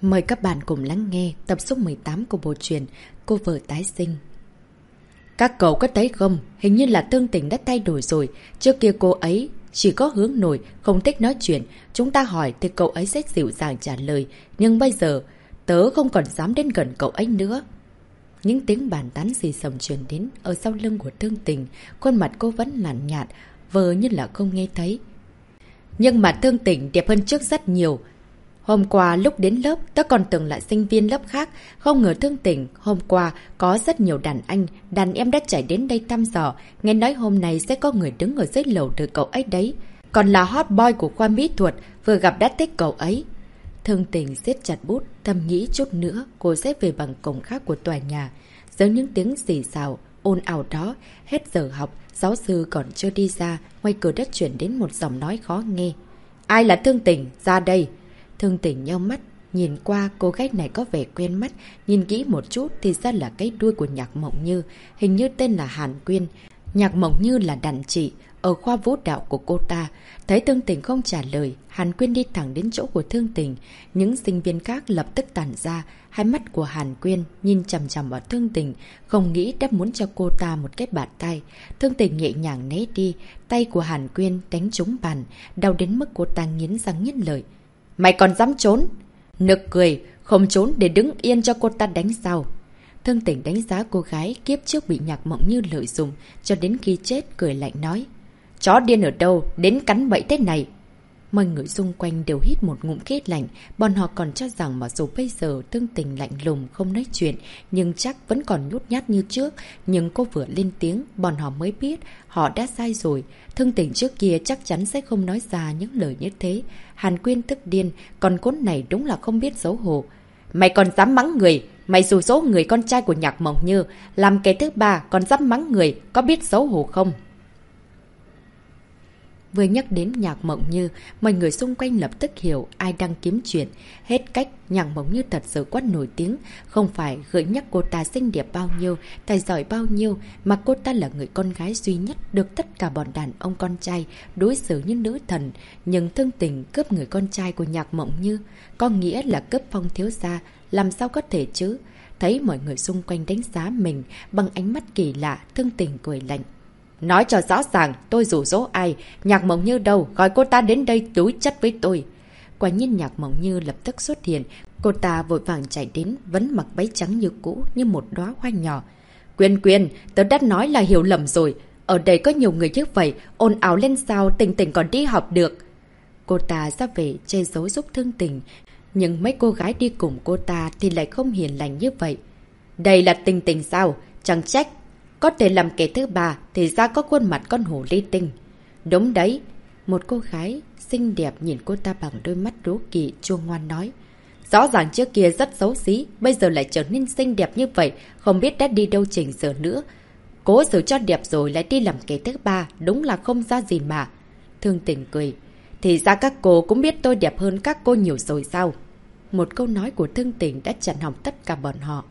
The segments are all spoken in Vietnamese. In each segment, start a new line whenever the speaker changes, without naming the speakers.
Mời các bạn cùng lắng nghe tập số 18 của bộ truyện Cô vợ tái sinh. Các cậu có thấy không? Hình như là Thương Tình đã thay đổi rồi. Trước kia cô ấy chỉ có hướng nội, không thích nói chuyện. Chúng ta hỏi thì cậu ấy sẽ dịu dàng trả lời. Nhưng bây giờ, tớ không còn dám đến gần cậu ấy nữa. Những tiếng bàn tán xì xầm truyền đến ở sau lưng của Thương Tình. Khuôn mặt cô vẫn lạnh nhạt, vờ như là không nghe thấy. Nhưng mà Thương Tình đẹp hơn trước rất nhiều. Hôm qua lúc đến lớp, tớ còn tưởng là sinh viên lớp khác. Không ngờ Thương Tình, hôm qua có rất nhiều đàn anh, đàn em đã chạy đến đây thăm dò. Nghe nói hôm nay sẽ có người đứng ở dưới lầu đợi cậu ấy đấy. Còn là hot boy của khoa mỹ thuật, vừa gặp đã thích cậu ấy. Thương Tình siết chặt bút, thầm nghĩ chút nữa cô sẽ về bằng cổng khác của tòa nhà. Giữa những tiếng xì xào, ồn ào đó, hết giờ học, giáo sư còn chưa đi ra, ngoài cửa đã chuyển đến một giọng nói khó nghe. Ai là Thương Tình? Ra đây! Thương Tình nheo mắt, nhìn qua cô gái này có vẻ quen mắt, nhìn kỹ một chút thì ra là cái đuôi của Nhạc Mộng Như, hình như tên là Hàn Quyên. Nhạc Mộng Như là đàn chị ở khoa vũ đạo của cô ta. Thấy Thương Tình không trả lời, Hàn Quyên đi thẳng đến chỗ của Thương Tình. Những sinh viên khác lập tức tản ra, hai mắt của Hàn Quyên nhìn chằm chằm vào Thương Tình, không nghĩ đã muốn cho cô ta một cái bạt tay. Thương Tình nhẹ nhàng né đi, tay của Hàn Quyên đánh trúng bàn, đau đến mức cô ta nghiến răng nghiến lợi. Mày còn dám trốn? Nực cười, không trốn để đứng yên cho cô ta đánh sao? Thương Tình đánh giá cô gái kiếp trước bị Nhạc Mộng Như lợi dụng, cho đến khi chết cười lạnh nói. Chó điên ở đâu, đến cắn bẫy thế này? Mọi người xung quanh đều hít một ngụm khí lạnh, bọn họ còn cho rằng mặc dù bây giờ Thương Tình lạnh lùng không nói chuyện, nhưng chắc vẫn còn nhút nhát như trước. Nhưng cô vừa lên tiếng, bọn họ mới biết họ đã sai rồi. Thương Tình trước kia chắc chắn sẽ không nói ra những lời như thế. Hàn Quyên tức điên, còn cún này đúng là không biết xấu hổ. Mày còn dám mắng người, mày dụ dỗ người con trai của Nhạc Mộng Như, làm kẻ thứ ba còn dám mắng người, có biết xấu hổ không? Vừa nhắc đến Nhạc Mộng Như, mọi người xung quanh lập tức hiểu ai đang kiếm chuyện. Hết cách, Nhạc Mộng Như thật sự quá nổi tiếng. Không phải gợi nhắc cô ta xinh đẹp bao nhiêu, tài giỏi bao nhiêu, mà cô ta là người con gái duy nhất được tất cả bọn đàn ông con trai đối xử như nữ thần. Nhưng Thương Tình cướp người con trai của Nhạc Mộng Như, có nghĩa là cướp Phong thiếu gia, làm sao có thể chứ? Thấy mọi người xung quanh đánh giá mình bằng ánh mắt kỳ lạ, Thương Tình cười lạnh. Nói cho rõ ràng, tôi rủ dỗ ai, Nhạc Mộng Như đâu, gọi cô ta đến đây đối chất với tôi. Quả nhiên Nhạc Mộng Như lập tức xuất hiện, cô ta vội vàng chạy đến, vẫn mặc váy trắng như cũ, như một đóa hoa nhỏ. Quyên, tớ đã nói là hiểu lầm rồi, ở đây có nhiều người như vậy, ồn ào lên sao Tình Tình còn đi học được. Cô ta ra về che giấu giúp Thương Tình, nhưng mấy cô gái đi cùng cô ta thì lại không hiền lành như vậy. Đây là Tình Tình sao? Chẳng trách. Có thể làm kẻ thứ ba thì ra có khuôn mặt con hổ ly tinh. Đúng đấy. Một cô gái xinh đẹp nhìn cô ta bằng đôi mắt đố kỵ chua ngoan nói. Rõ ràng trước kia rất xấu xí, bây giờ lại trở nên xinh đẹp như vậy, không biết đã đi đâu chỉnh sửa nữa. Cố xử cho đẹp rồi lại đi làm kẻ thứ ba, đúng là không ra gì mà. Thương Tình cười. Thì ra các cô cũng biết tôi đẹp hơn các cô nhiều rồi sao? Một câu nói của Thương Tình đã chặn hỏng tất cả bọn họ.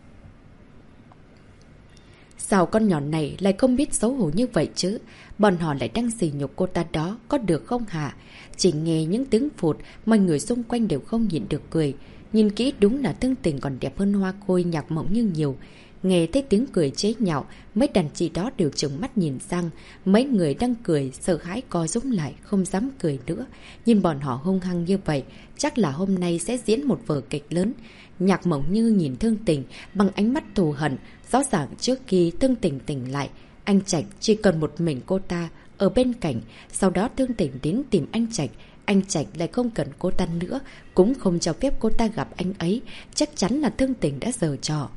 Sao con nhỏ này lại không biết xấu hổ như vậy chứ? Bọn họ lại đang sỉ nhục cô ta đó, có được không hả? Chỉ nghe những tiếng phụt, mọi người xung quanh đều không nhịn được cười. Nhìn kỹ đúng là Thương Tình còn đẹp hơn Hoa Khôi Nhạc Mộng Như nhiều. Nghe thấy tiếng cười chế nhạo, mấy đàn chị đó đều trừng mắt nhìn sang. Mấy người đang cười, sợ hãi co rúm lại, không dám cười nữa. Nhìn bọn họ hung hăng như vậy, chắc là hôm nay sẽ diễn một vở kịch lớn. Nhạc Mộng Như nhìn Thương Tình bằng ánh mắt thù hận. Rõ ràng trước khi Thương Tình tỉnh lại, anh Trạch chỉ cần một mình cô ta ở bên cạnh. Sau đó Thương Tình đến tìm anh Trạch lại không cần cô ta nữa, cũng không cho phép cô ta gặp anh ấy. Chắc chắn là Thương Tình đã giở trò.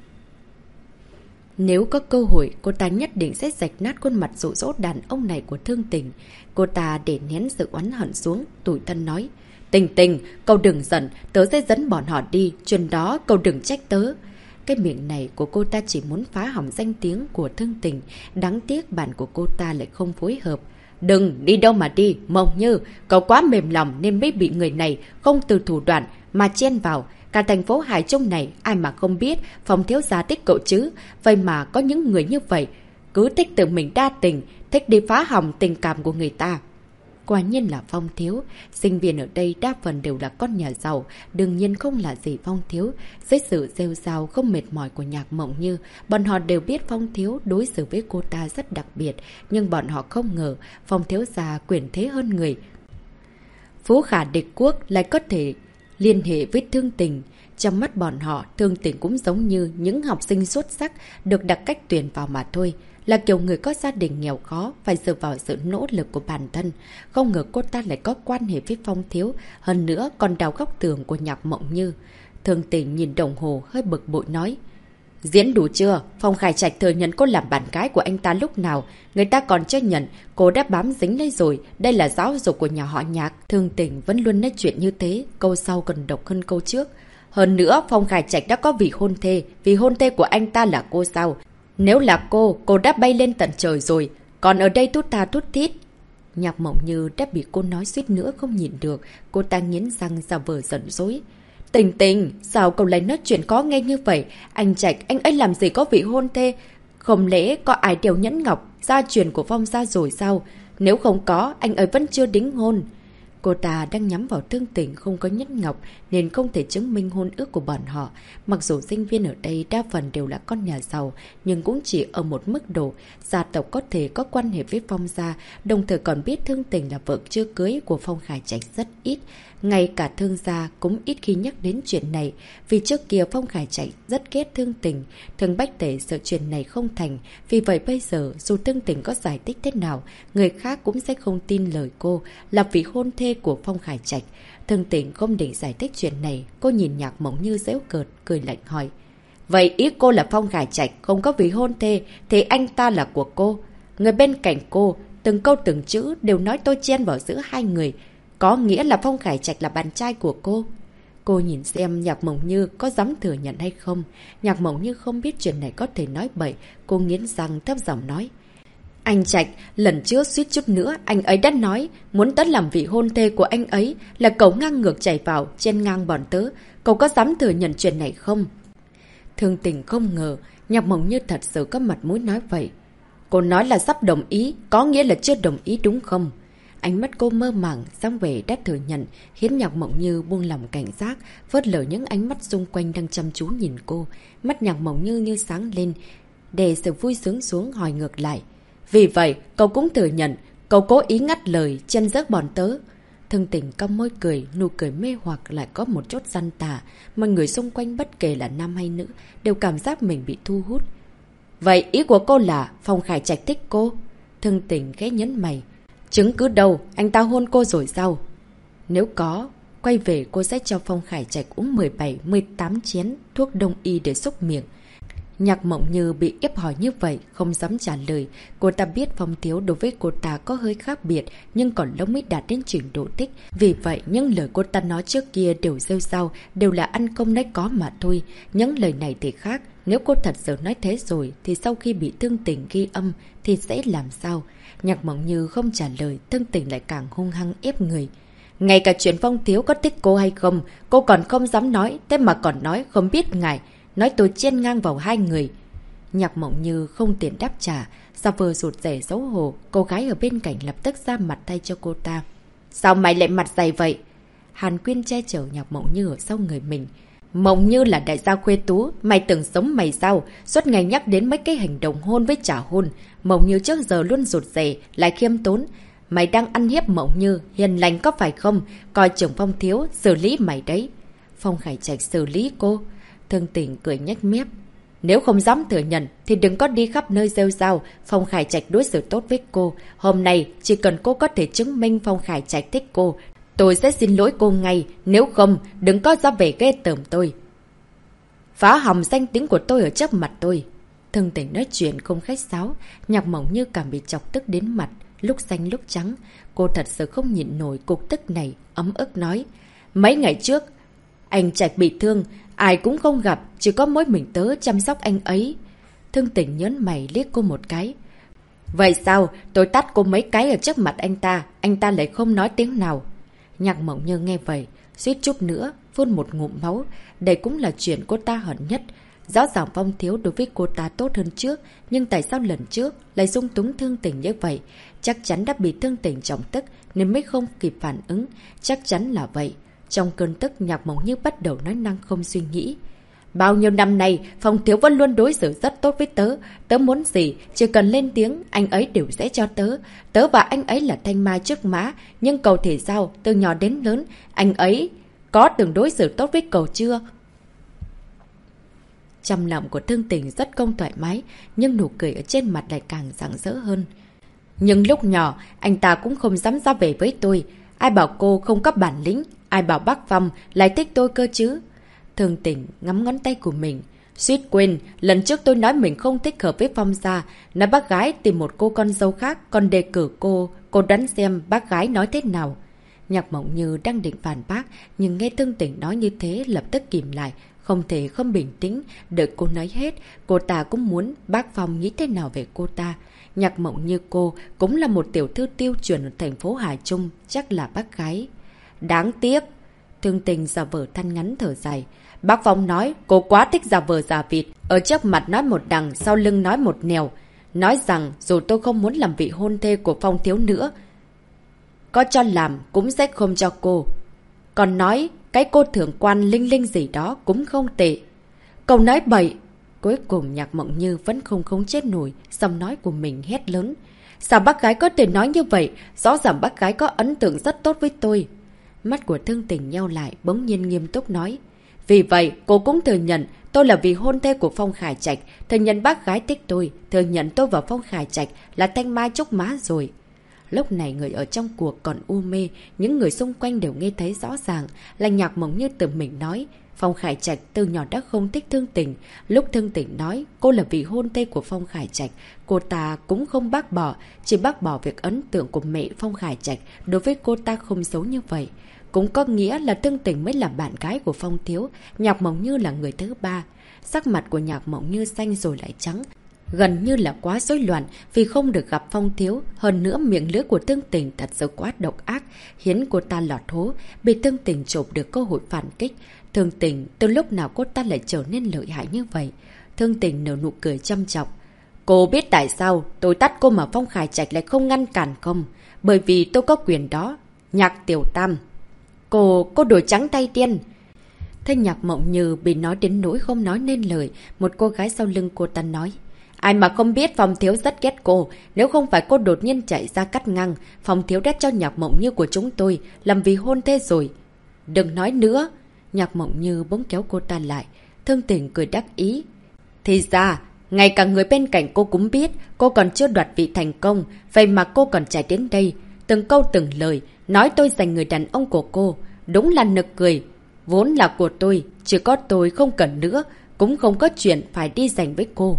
Nếu có cơ hội, cô ta nhất định sẽ rạch nát khuôn mặt dụ dỗ đàn ông này của Thương Tình. Cô ta để nén sự oán hận xuống, tủi thân nói. Tình, cậu đừng giận, tớ sẽ dẫn bọn họ đi, chuyện đó cậu đừng trách tớ. Cái miệng này của cô ta chỉ muốn phá hỏng danh tiếng của Thương Tình. Đáng tiếc bạn của cô ta lại không phối hợp. Đừng, đi đâu mà đi, Mộng Như, cậu quá mềm lòng nên mới bị người này không từ thủ đoạn mà chen vào. Cả thành phố Hải Trung này ai mà không biết Phong thiếu gia thích cậu chứ. Vậy mà có những người như vậy, cứ thích tự mình đa tình, thích đi phá hỏng tình cảm của người ta. Quả nhiên là Phong thiếu. Sinh viên ở đây đa phần đều là con nhà giàu, đương nhiên không là gì Phong thiếu. Dưới sự rêu rao không mệt mỏi của Nhạc Mộng Như, bọn họ đều biết Phong thiếu đối xử với cô ta rất đặc biệt, nhưng bọn họ không ngờ Phong thiếu già quyền thế hơn người. Phú Khả địch quốc lại có thể liên hệ với Thương Tình. Trong mắt bọn họ, Thương Tình cũng giống như những học sinh xuất sắc được đặt cách tuyển vào mà thôi. Là kiểu người có gia đình nghèo khó, phải dựa vào sự nỗ lực của bản thân. Không ngờ cô ta lại có quan hệ với Phong thiếu, hơn nữa còn đào góc tường của Nhạc Mộng Như. Thương Tình nhìn đồng hồ hơi bực bội nói. Diễn đủ chưa? Phong Khải Trạch thừa nhận cô làm bạn gái của anh ta lúc nào. Người ta còn chưa nhận, cô đã bám dính lấy rồi. Đây là giáo dục của nhà họ Nhạc. Thương Tình vẫn luôn nói chuyện như thế, câu sau còn độc hơn câu trước. Hơn nữa, Phong Khải Trạch đã có vị hôn thê. Vì hôn thê của anh ta là cô sao? Nếu là cô đã bay lên tận trời rồi. Còn ở đây tút ta tút thít. Nhạc Mộng Như đã bị cô nói suýt nữa không nhịn được. Cô ta nghiến răng ra vờ giận dỗi. Tình Tình, sao cậu lại nói chuyện có nghe như vậy? Anh Trạch, anh ấy làm gì có vị hôn thê? Không lẽ có ai đeo nhẫn ngọc, gia truyền của Phong gia rồi sao? Nếu không có, anh ấy vẫn chưa đính hôn. Cô ta đang nhắm vào Thương Tình không có nhẫn ngọc nên không thể chứng minh hôn ước của bọn họ. Mặc dù sinh viên ở đây đa phần đều là con nhà giàu, nhưng cũng chỉ ở một mức độ. Gia tộc có thể có quan hệ với Phong gia, đồng thời còn biết Thương Tình là vợ chưa cưới của Phong Khải Trạch rất ít. Ngay cả Thương gia cũng ít khi nhắc đến chuyện này, vì trước kia Phong Khải Trạch rất ghét Thương Tình. Thương Bách Tể sợ chuyện này không thành, vì vậy bây giờ dù Thương Tình có giải thích thế nào, người khác cũng sẽ không tin lời cô là vị hôn thê của Phong Khải Trạch. Thương Tình không định giải thích chuyện này, cô nhìn Nhạc Mộng Như giễu cợt, cười lạnh hỏi. Vậy ý cô là Phong Khải Trạch không có vị hôn thê, thì anh ta là của cô. Người bên cạnh cô, từng câu từng chữ đều nói tôi chen vào giữa hai người. Có nghĩa là Phong Khải Trạch là bạn trai của cô. Cô nhìn xem Nhạc Mộng Như có dám thừa nhận hay không. Nhạc Mộng Như không biết chuyện này có thể nói bậy. Cô nghiến răng thấp giọng nói. Anh Trạch, lần trước suýt chút nữa anh ấy đã nói muốn tớ làm vị hôn thê của anh ấy, là cậu ngang ngược chạy vào chen ngang bọn tớ. Cậu có dám thừa nhận chuyện này không? Thương Tình không ngờ Nhạc Mộng Như thật sự có mặt mũi nói vậy. Cô nói là sắp đồng ý, có nghĩa là chưa đồng ý đúng không? Ánh mắt cô mơ màng, dáng vẻ đã thừa nhận, khiến Nhạc Mộng Như buông lòng cảnh giác, vớt lờ những ánh mắt xung quanh đang chăm chú nhìn cô. Mắt Nhạc Mộng Như như sáng lên, để sự vui sướng xuống hỏi ngược lại. Vì vậy, cậu cũng thừa nhận, cậu cố ý ngắt lời, chen rớt bọn tớ. Thương Tình cong môi cười, nụ cười mê hoặc lại có một chút gian tà. Mọi người xung quanh bất kể là nam hay nữ, đều cảm giác mình bị thu hút. Vậy ý của cô là Phong Khải Trạch thích cô? Thương Tình khẽ nhấn mày. Chứng cứ đâu, anh ta hôn cô rồi sao? Nếu có, quay về cô sẽ cho Phong Khải Trạch uống 17-18 chén thuốc đông y để xúc miệng. Nhạc Mộng Như bị ép hỏi như vậy, không dám trả lời. Cô ta biết Phong thiếu đối với cô ta có hơi khác biệt, nhưng còn lâu mới đạt đến trình độ thích. Vì vậy, những lời cô ta nói trước kia đều rêu rao, đều là ăn công nói có mà thôi. Những lời này thì khác, nếu cô thật sự nói thế rồi, thì sau khi bị Thương Tình ghi âm, thì sẽ làm sao? Nhạc Mộng Như không trả lời, Thương Tình lại càng hung hăng ép người. Ngay cả chuyện Phong thiếu có thích cô hay không, cô còn không dám nói, thế mà còn nói không biết ngại. Nói tôi chen ngang vào hai người. Nhạc Mộng Như không tiện đáp trả, sao vừa rụt rẻ xấu hổ. Cô gái ở bên cạnh lập tức ra mặt thay cho cô ta. Sao mày lại mặt dày vậy? Hàn Quyên che chở Nhạc Mộng Như ở sau người mình. Mộng Như là đại gia khuê tú, mày tưởng sống mày sao? Suốt ngày nhắc đến mấy cái hành động hôn với trả hôn. Mộng Như trước giờ luôn rụt rẻ, lại khiêm tốn. Mày đang ăn hiếp Mộng Như, hiền lành có phải không? Coi trưởng Phong thiếu, xử lý mày đấy. Phong Khải Trạch xử lý cô. Thương Tình cười nhếch mép. Nếu không dám thừa nhận thì đừng có đi khắp nơi rêu rao Phong Khải Trạch đối xử tốt với cô. Hôm nay chỉ cần cô có thể chứng minh Phong Khải Trạch thích cô, tôi sẽ xin lỗi cô ngay. Nếu không, đừng có ra vẻ ghê tởm tôi, phá hỏng danh tiếng của tôi ở trước mặt tôi. Thương Tình nói chuyện không khách sáo. Nhạc Mộng Như cảm bị chọc tức đến mặt, lúc xanh lúc trắng. Cô thật sự không nhịn nổi cục tức này, ấm ức nói. Mấy ngày trước anh Trạch bị thương, ai cũng không gặp, chỉ có mỗi mình tớ chăm sóc anh ấy. Thương Tình nhớn mày liếc cô một cái. Vậy sao? Tôi tát cô mấy cái ở trước mặt anh ta lại không nói tiếng nào. Nhạc Mộng Như nghe vậy, suýt chút nữa phun một ngụm máu. Đây cũng là chuyện cô ta hận nhất. Rõ ràng Phong Thiếu đối với cô ta tốt hơn trước, nhưng tại sao lần trước lại dung túng Thương Tình như vậy? Chắc chắn đã bị Thương Tình trọng tức nên mới không kịp phản ứng. Chắc chắn là vậy. Trong cơn tức, Nhạc Mộng Như bắt đầu nói năng không suy nghĩ. Bao nhiêu năm nay, Phong Thiếu vẫn luôn đối xử rất tốt với tớ. Tớ muốn gì, chỉ cần lên tiếng, anh ấy đều sẽ cho tớ. Tớ và anh ấy là thanh mai trúc mã, nhưng cậu thì sao? Từ nhỏ đến lớn, anh ấy có từng đối xử tốt với cậu chưa? Trong lòng của Thương Tình rất không thoải mái, nhưng nụ cười ở trên mặt lại càng rạng rỡ hơn. Nhưng lúc nhỏ, anh ta cũng không dám ra về với tôi. Ai bảo cô không có bản lĩnh, ai bảo bác Phong lại thích tôi cơ chứ? Thương Tình ngắm ngón tay của mình. Suýt quên, lần trước tôi nói mình không thích hợp với Phong gia, nói bác gái tìm một cô con dâu khác, còn đề cử cô đoán xem bác gái nói thế nào. Nhạc Mộng Như đang định phản bác, nhưng nghe Thương Tình nói như thế lập tức kìm lại, không thể không bình tĩnh, đợi cô nói hết, cô ta cũng muốn bác Phong nghĩ thế nào về cô ta. Nhạc Mộng Như cô cũng là một tiểu thư tiêu chuẩn ở thành phố Hải Trung, chắc là bác gái. Đáng tiếc. Thương Tình giả vờ than ngắn thở dài. Bác Phong nói cô quá thích giả vờ giả vịt, ở trước mặt nói một đằng, sau lưng nói một nẻo. Nói rằng dù tôi không muốn làm vị hôn thê của Phong Thiếu nữa, có cho làm cũng sẽ không cho cô. Còn nói cái cô thượng quan Linh Linh gì đó cũng không tệ. Cậu nói bậy. Cuối cùng Nhạc Mộng Như vẫn không khống chế nổi giọng nói của mình hét lớn. Sao bác gái có thể nói như vậy? Rõ ràng bác gái có ấn tượng rất tốt với tôi. Mắt của Thương Tình nheo lại, bỗng nhiên nghiêm túc nói. Vì vậy cô cũng thừa nhận tôi là vị hôn thê của Phong Khải Trạch, thừa nhận bác gái thích tôi, thừa nhận tôi và Phong Khải Trạch là thanh mai trúc mã rồi. Lúc này người ở trong cuộc còn u mê, những người xung quanh đều nghe thấy rõ ràng là Nhạc Mộng Như tự mình nói. Phong Khải Trạch từ nhỏ đã không thích Thương Tình. Lúc Thương Tình nói cô là vị hôn thê của Phong Khải Trạch, cô ta cũng không bác bỏ, chỉ bác bỏ việc ấn tượng của mẹ Phong Khải Trạch đối với cô ta không xấu như vậy. Cũng có nghĩa là Thương Tình mới là bạn gái của Phong Thiếu, Nhạc Mộng Như là người thứ ba. Sắc mặt của Nhạc Mộng Như xanh rồi lại trắng, gần như là quá rối loạn vì không được gặp Phong Thiếu. Hơn nữa miệng lưỡi của Thương Tình thật sự quá độc ác, khiến cô ta lọt hố, bị Thương Tình chộp được cơ hội phản kích. Thương Tình, từ lúc nào cô ta lại trở nên lợi hại như vậy? Thương Tình nở nụ cười chăm chọc. Cô biết tại sao tôi tắt cô mà Phong Khải Trạch lại không ngăn cản không? Bởi vì tôi có quyền đó. Nhạc Tiểu Tam. Cô đổi trắng tay điên. Thế Nhạc Mộng Như bị nói đến nỗi không nói nên lời. Một cô gái sau lưng cô ta nói. Ai mà không biết Phong Thiếu rất ghét cô. Nếu không phải cô đột nhiên chạy ra cắt ngang, Phong Thiếu đã cho Nhạc Mộng Như của chúng tôi làm vì hôn thê rồi. Đừng nói nữa. Nhạc Mộng Như bỗng kéo cô ta lại. Thương Tình cười đắc ý. Thì ra, ngay cả người bên cạnh cô cũng biết cô còn chưa đoạt vị thành công, vậy mà cô còn chạy đến đây. Từng câu từng lời, nói tôi giành người đàn ông của cô. Đúng là nực cười. Vốn là của tôi, chỉ có tôi không cần nữa, cũng không có chuyện phải đi giành với cô.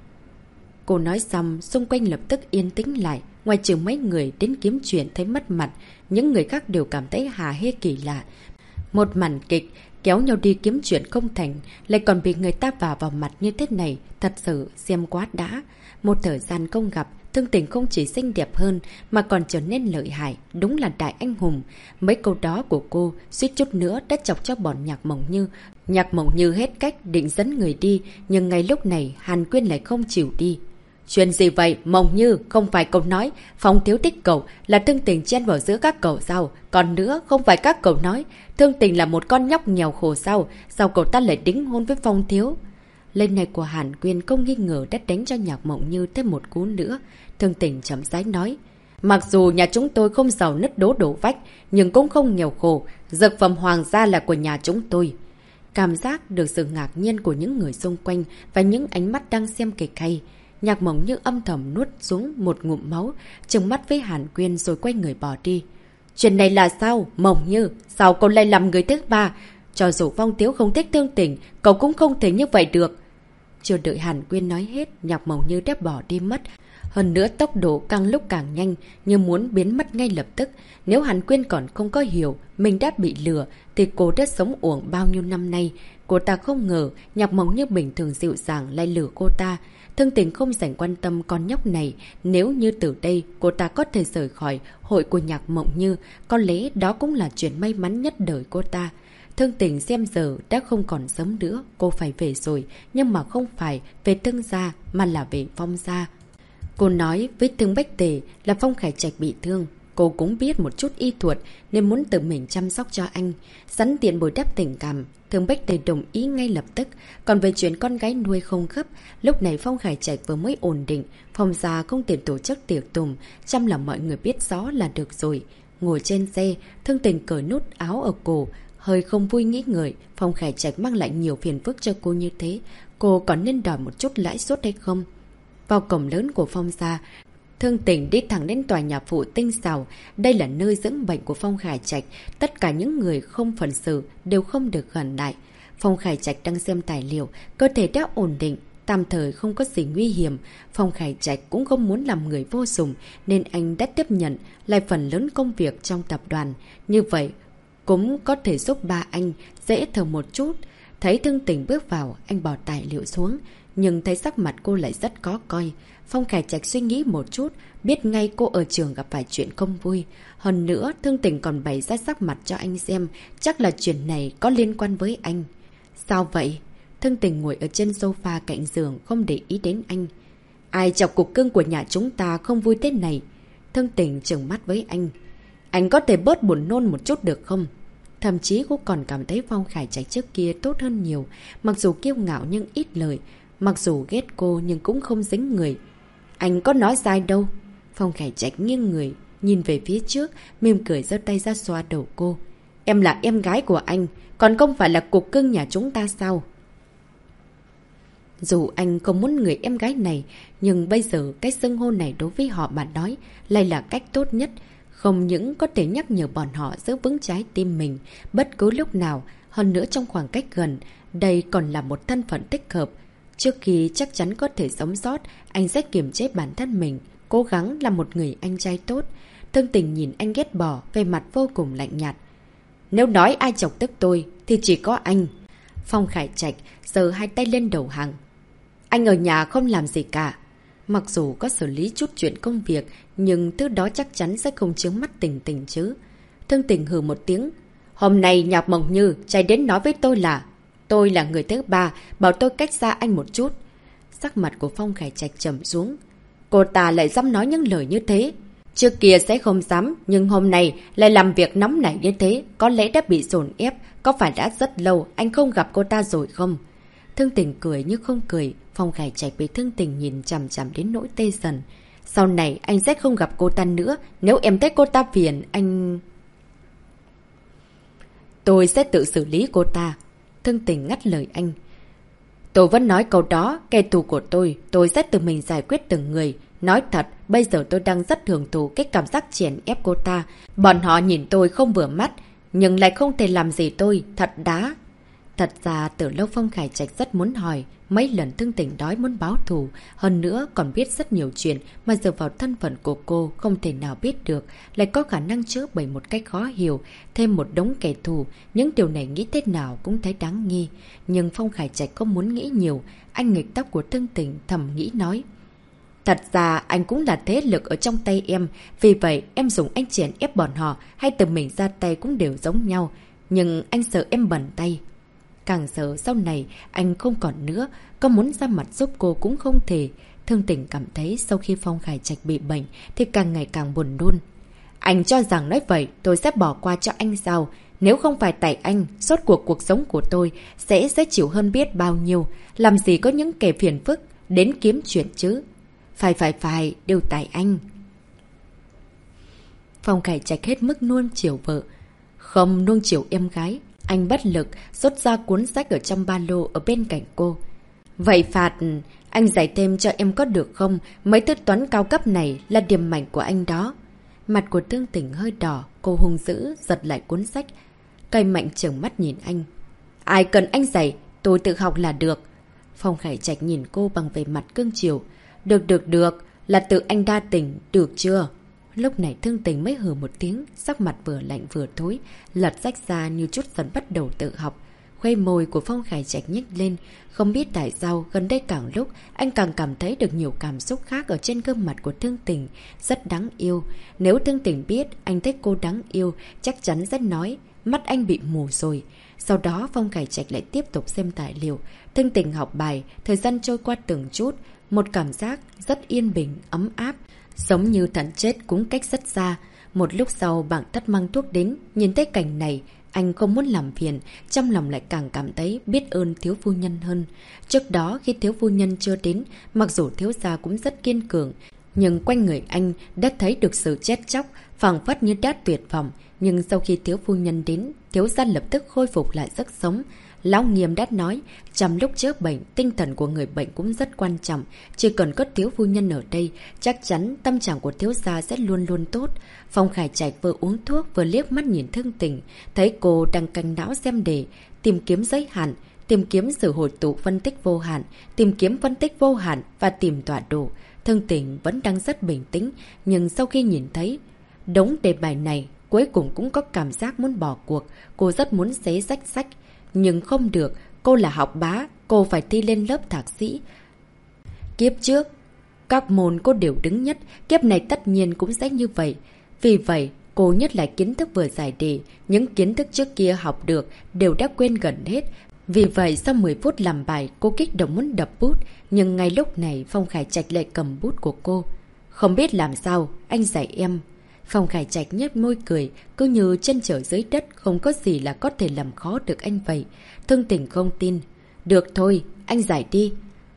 Cô nói xong, xung quanh lập tức yên tĩnh lại. Ngoài trừ mấy người đến kiếm chuyện thấy mất mặt, những người khác đều cảm thấy hà hê kỳ lạ. Một màn kịch, kéo nhau đi kiếm chuyện không thành, lại còn bị người ta vào mặt như thế này, thật sự xem quá đã. Một thời gian không gặp, Thương Tình không chỉ xinh đẹp hơn mà còn trở nên lợi hại, đúng là đại anh hùng. Mấy câu đó của cô suýt chút nữa đã chọc cho bọn Nhạc Mộng Như. Nhạc Mộng Như hết cách định dẫn người đi, nhưng ngay lúc này Hàn Quyên lại không chịu đi. Chuyện gì vậy Mộng Như? Không phải cậu nói Phong Thiếu thích cậu, là Thương Tình chen vào giữa các cậu sao? Còn nữa, không phải các cậu nói Thương Tình là một con nhóc nghèo khổ sao? Sao cậu ta lại đính hôn với Phong Thiếu? Lên này của Hàn Quyên không nghi ngờ đã đánh cho Nhạc Mộng Như thêm một cú nữa. Thương Tình chậm rãi nói. Mặc dù nhà chúng tôi không giàu nứt đổ vách, nhưng cũng không nghèo khổ. Dược phẩm hoàng gia là của nhà chúng tôi. Cảm giác được sự ngạc nhiên của những người xung quanh và những ánh mắt đang xem kịch hay. Nhạc Mộng Như âm thầm nuốt xuống một ngụm máu, trừng mắt với Hàn Quyên rồi quay người bỏ đi. Chuyện này là sao? Mộng Như, sao cậu lại làm người thứ ba? Cho dù Phong Thiếu không thích Thương Tình, cậu cũng không thể như vậy được. Chưa đợi Hàn Quyên nói hết, Nhạc Mộng Như đã bỏ đi mất. Hơn nữa tốc độ càng lúc càng nhanh, như muốn biến mất ngay lập tức. Nếu Hàn Quyên còn không có hiểu mình đã bị lừa, thì cô đã sống uổng bao nhiêu năm nay. Cô ta không ngờ Nhạc Mộng Như bình thường dịu dàng lại lừa cô ta. Thương Tình không dành quan tâm con nhóc này. Nếu như từ đây cô ta có thể rời khỏi hội của Nhạc Mộng Như, có lẽ đó cũng là chuyện may mắn nhất đời cô ta. Thương Tình xem giờ đã không còn sớm nữa, cô phải về rồi, nhưng mà không phải về Thương gia mà là về Phong gia. Cô nói với Thương Bách Tề là Phong Khải Trạch bị thương. Cô cũng biết một chút y thuật nên muốn tự mình chăm sóc cho anh. Sẵn tiện bồi đắp tình cảm, Thương Bách Tề đồng ý ngay lập tức. Còn về chuyện con gái nuôi không khớp, lúc này Phong Khải Trạch vừa mới ổn định. Phong gia không tiền tổ chức tiệc tùng, chăm là mọi người biết rõ là được rồi. Ngồi trên xe, Thương Tình cởi nút áo ở cổ, hơi không vui nghĩ ngợi. Phong Khải Trạch mang lại nhiều phiền phức cho cô như thế, cô còn nên đòi một chút lãi suất hay không? Vào cổng lớn của Phong gia, Thương Tình đi thẳng đến tòa nhà phụ tinh xảo. Đây là nơi dưỡng bệnh của Phong Khải Trạch. Tất cả những người không phận sự đều không được gần lại. Phong Khải Trạch đang xem tài liệu, cơ thể đã ổn định, tạm thời không có gì nguy hiểm. Phong Khải Trạch cũng không muốn làm người vô dụng, nên anh đã tiếp nhận lại phần lớn công việc trong tập đoàn. Như vậy, cũng có thể giúp ba anh dễ thở một chút. Thấy Thương Tình bước vào, anh bỏ tài liệu xuống, nhưng thấy sắc mặt cô lại rất khó coi. Phong Khải Trạch suy nghĩ một chút, biết ngay cô ở trường gặp phải chuyện không vui. Hơn nữa, Thương Tình còn bày ra sắc mặt cho anh xem, chắc là chuyện này có liên quan với anh. Sao vậy? Thương Tình ngồi ở trên sofa cạnh giường, không để ý đến anh. Ai chọc cục cưng của nhà chúng ta không vui thế này? Thương Tình trừng mắt với anh. Anh có thể bớt buồn nôn một chút được không? Thậm chí cô còn cảm thấy Phong Khải Trạch trước kia tốt hơn nhiều. Mặc dù kiêu ngạo nhưng ít lời, mặc dù ghét cô nhưng cũng không dính người. Anh có nói sai đâu. Phong Khải Trạch nghiêng người, nhìn về phía trước, mỉm cười giơ tay ra xoa đầu cô. Em là em gái của anh, còn không phải là cục cưng nhà chúng ta sao? Dù anh không muốn người em gái này, nhưng bây giờ cái xưng hô này đối với họ mà nói lại là cách tốt nhất. Không những có thể nhắc nhở bọn họ giữ vững trái tim mình bất cứ lúc nào, hơn nữa trong khoảng cách gần, đây còn là một thân phận thích hợp. Trước khi chắc chắn có thể sống sót, anh sẽ kiềm chế bản thân mình, cố gắng là một người anh trai tốt. Thương Tình nhìn anh ghét bỏ, về mặt vô cùng lạnh nhạt. Nếu nói ai chọc tức tôi, thì chỉ có anh. Phong Khải Trạch giơ hai tay lên đầu hàng. Anh ở nhà không làm gì cả. Mặc dù có xử lý chút chuyện công việc, nhưng thứ đó chắc chắn sẽ không chướng mắt Tình Tình chứ. Thương Tình hừ một tiếng. Hôm nay Nhạc Mộng Như chạy đến nói với tôi là tôi là người thứ ba, bảo tôi cách xa anh một chút. Sắc mặt của Phong Khải Trạch trầm xuống. Cô ta lại dám nói những lời như thế. Trước kia sẽ không dám, nhưng hôm nay lại làm việc nóng nảy như thế. Có lẽ đã bị dồn ép. Có phải đã rất lâu anh không gặp cô ta rồi không? Thương Tình cười như không cười. Phong Khải Trạch bị Thương Tình nhìn chằm chằm đến nỗi tê dần. Sau này anh sẽ không gặp cô ta nữa. Nếu em thấy cô ta phiền, tôi sẽ tự xử lý cô ta. Thương Tình ngắt lời anh. Tôi vẫn nói câu đó, kẻ thù của tôi sẽ tự mình giải quyết từng người. Nói thật, bây giờ tôi đang rất hưởng thụ cái cảm giác chèn ép cô ta. Bọn họ nhìn tôi không vừa mắt, nhưng lại không thể làm gì tôi, thật đã. Thật ra từ lâu Phong Khải Trạch rất muốn hỏi, mấy lần Thương Tình đói muốn báo thù, hơn nữa còn biết rất nhiều chuyện mà dựa vào thân phận của cô không thể nào biết được, lại có khả năng chữa bệnh một cách khó hiểu, thêm một đống kẻ thù, những điều này nghĩ thế nào cũng thấy đáng nghi. Nhưng Phong Khải Trạch không muốn nghĩ nhiều, anh nghịch tóc của Thương Tình thầm nghĩ nói. Thật ra anh cũng là thế lực ở trong tay em, vì vậy em dùng anh chèn ép bọn họ hay tự mình ra tay cũng đều giống nhau, nhưng anh sợ em bẩn tay. Càng sợ sau này anh không còn nữa, có muốn ra mặt giúp cô cũng không thể. Thương Tình cảm thấy sau khi Phong Khải Trạch bị bệnh thì càng ngày càng buồn nôn. Anh cho rằng nói vậy tôi sẽ bỏ qua cho anh sao? Nếu không phải tại anh, suốt cuộc sống của tôi sẽ chịu hơn biết bao nhiêu. Làm gì có những kẻ phiền phức đến kiếm chuyện chứ? Phải, đều tại anh. Phong Khải Trạch hết mức nuông chiều vợ, không nuông chiều em gái. Anh bất lực rút ra cuốn sách ở trong ba lô ở bên cạnh cô. Vậy phạt, anh dạy thêm cho em có được không? Mấy thứ toán cao cấp này là điểm mạnh của anh đó. Mặt của Thương Tình hơi đỏ, cô hung dữ giật lại cuốn sách. Cây mạnh trừng mắt nhìn anh. Ai cần anh dạy, tôi tự học là được. Phong Khải Trạch nhìn cô bằng vẻ mặt cương chiều. Được, là tự anh đa tình, được chưa? Lúc này Thương Tình mới hừ một tiếng, sắc mặt vừa lạnh vừa thối, lật sách ra như chút dần bắt đầu tự học. Khuây môi của Phong Khải Trạch nhếch lên, không biết tại sao gần đây càng lúc anh càng cảm thấy được nhiều cảm xúc khác ở trên gương mặt của Thương Tình, rất đáng yêu. Nếu Thương Tình biết anh thấy cô đáng yêu, chắc chắn sẽ nói, mắt anh bị mù rồi. Sau đó Phong Khải Trạch lại tiếp tục xem tài liệu. Thương Tình học bài, thời gian trôi qua từng chút. Một cảm giác rất yên bình, ấm áp. Giống như thần chết cũng cách rất xa. Một lúc sau bảng Tất mang thuốc đến, nhìn thấy cảnh này, anh không muốn làm phiền, trong lòng lại càng cảm thấy biết ơn thiếu phu nhân hơn. Trước đó khi thiếu phu nhân chưa đến, mặc dù thiếu gia cũng rất kiên cường, nhưng quanh người anh đã thấy được sự chết chóc, phảng phất như đã tuyệt vọng. Nhưng sau khi thiếu phu nhân đến, thiếu gia lập tức khôi phục lại sức sống. Lão Nghiêm đã nói, trong lúc chữa bệnh, tinh thần của người bệnh cũng rất quan trọng. Chỉ cần có thiếu phu nhân ở đây, chắc chắn tâm trạng của thiếu gia sẽ luôn luôn tốt. Phong Khải Trạch vừa uống thuốc vừa liếc mắt nhìn Thương Tình, thấy cô đang canh não xem đề, tìm kiếm giới hạn, tìm kiếm sự hồi tụ phân tích vô hạn, tìm kiếm phân tích vô hạn và tìm tọa độ. Thương Tình vẫn đang rất bình tĩnh, nhưng sau khi nhìn thấy đống đề bài này, cuối cùng cũng có cảm giác muốn bỏ cuộc. Cô rất muốn xé rách sách, nhưng không được, cô là học bá, cô phải thi lên lớp thạc sĩ. Kiếp trước, các môn cô đều đứng nhất, kiếp này tất nhiên cũng sẽ như vậy. Vì vậy, cô nhất là kiến thức vừa giải đề, những kiến thức trước kia học được đều đã quên gần hết. Vì vậy, sau 10 phút làm bài, cô kích động muốn đập bút, nhưng ngay lúc này Phong Khải Trạch lại cầm bút của cô. Không biết làm sao, anh dạy em. Phong Khải Trạch nhếch môi cười, cứ như chân trở dưới đất, không có gì là có thể làm khó được anh vậy. Thương Tình không tin. Được thôi, anh giải đi.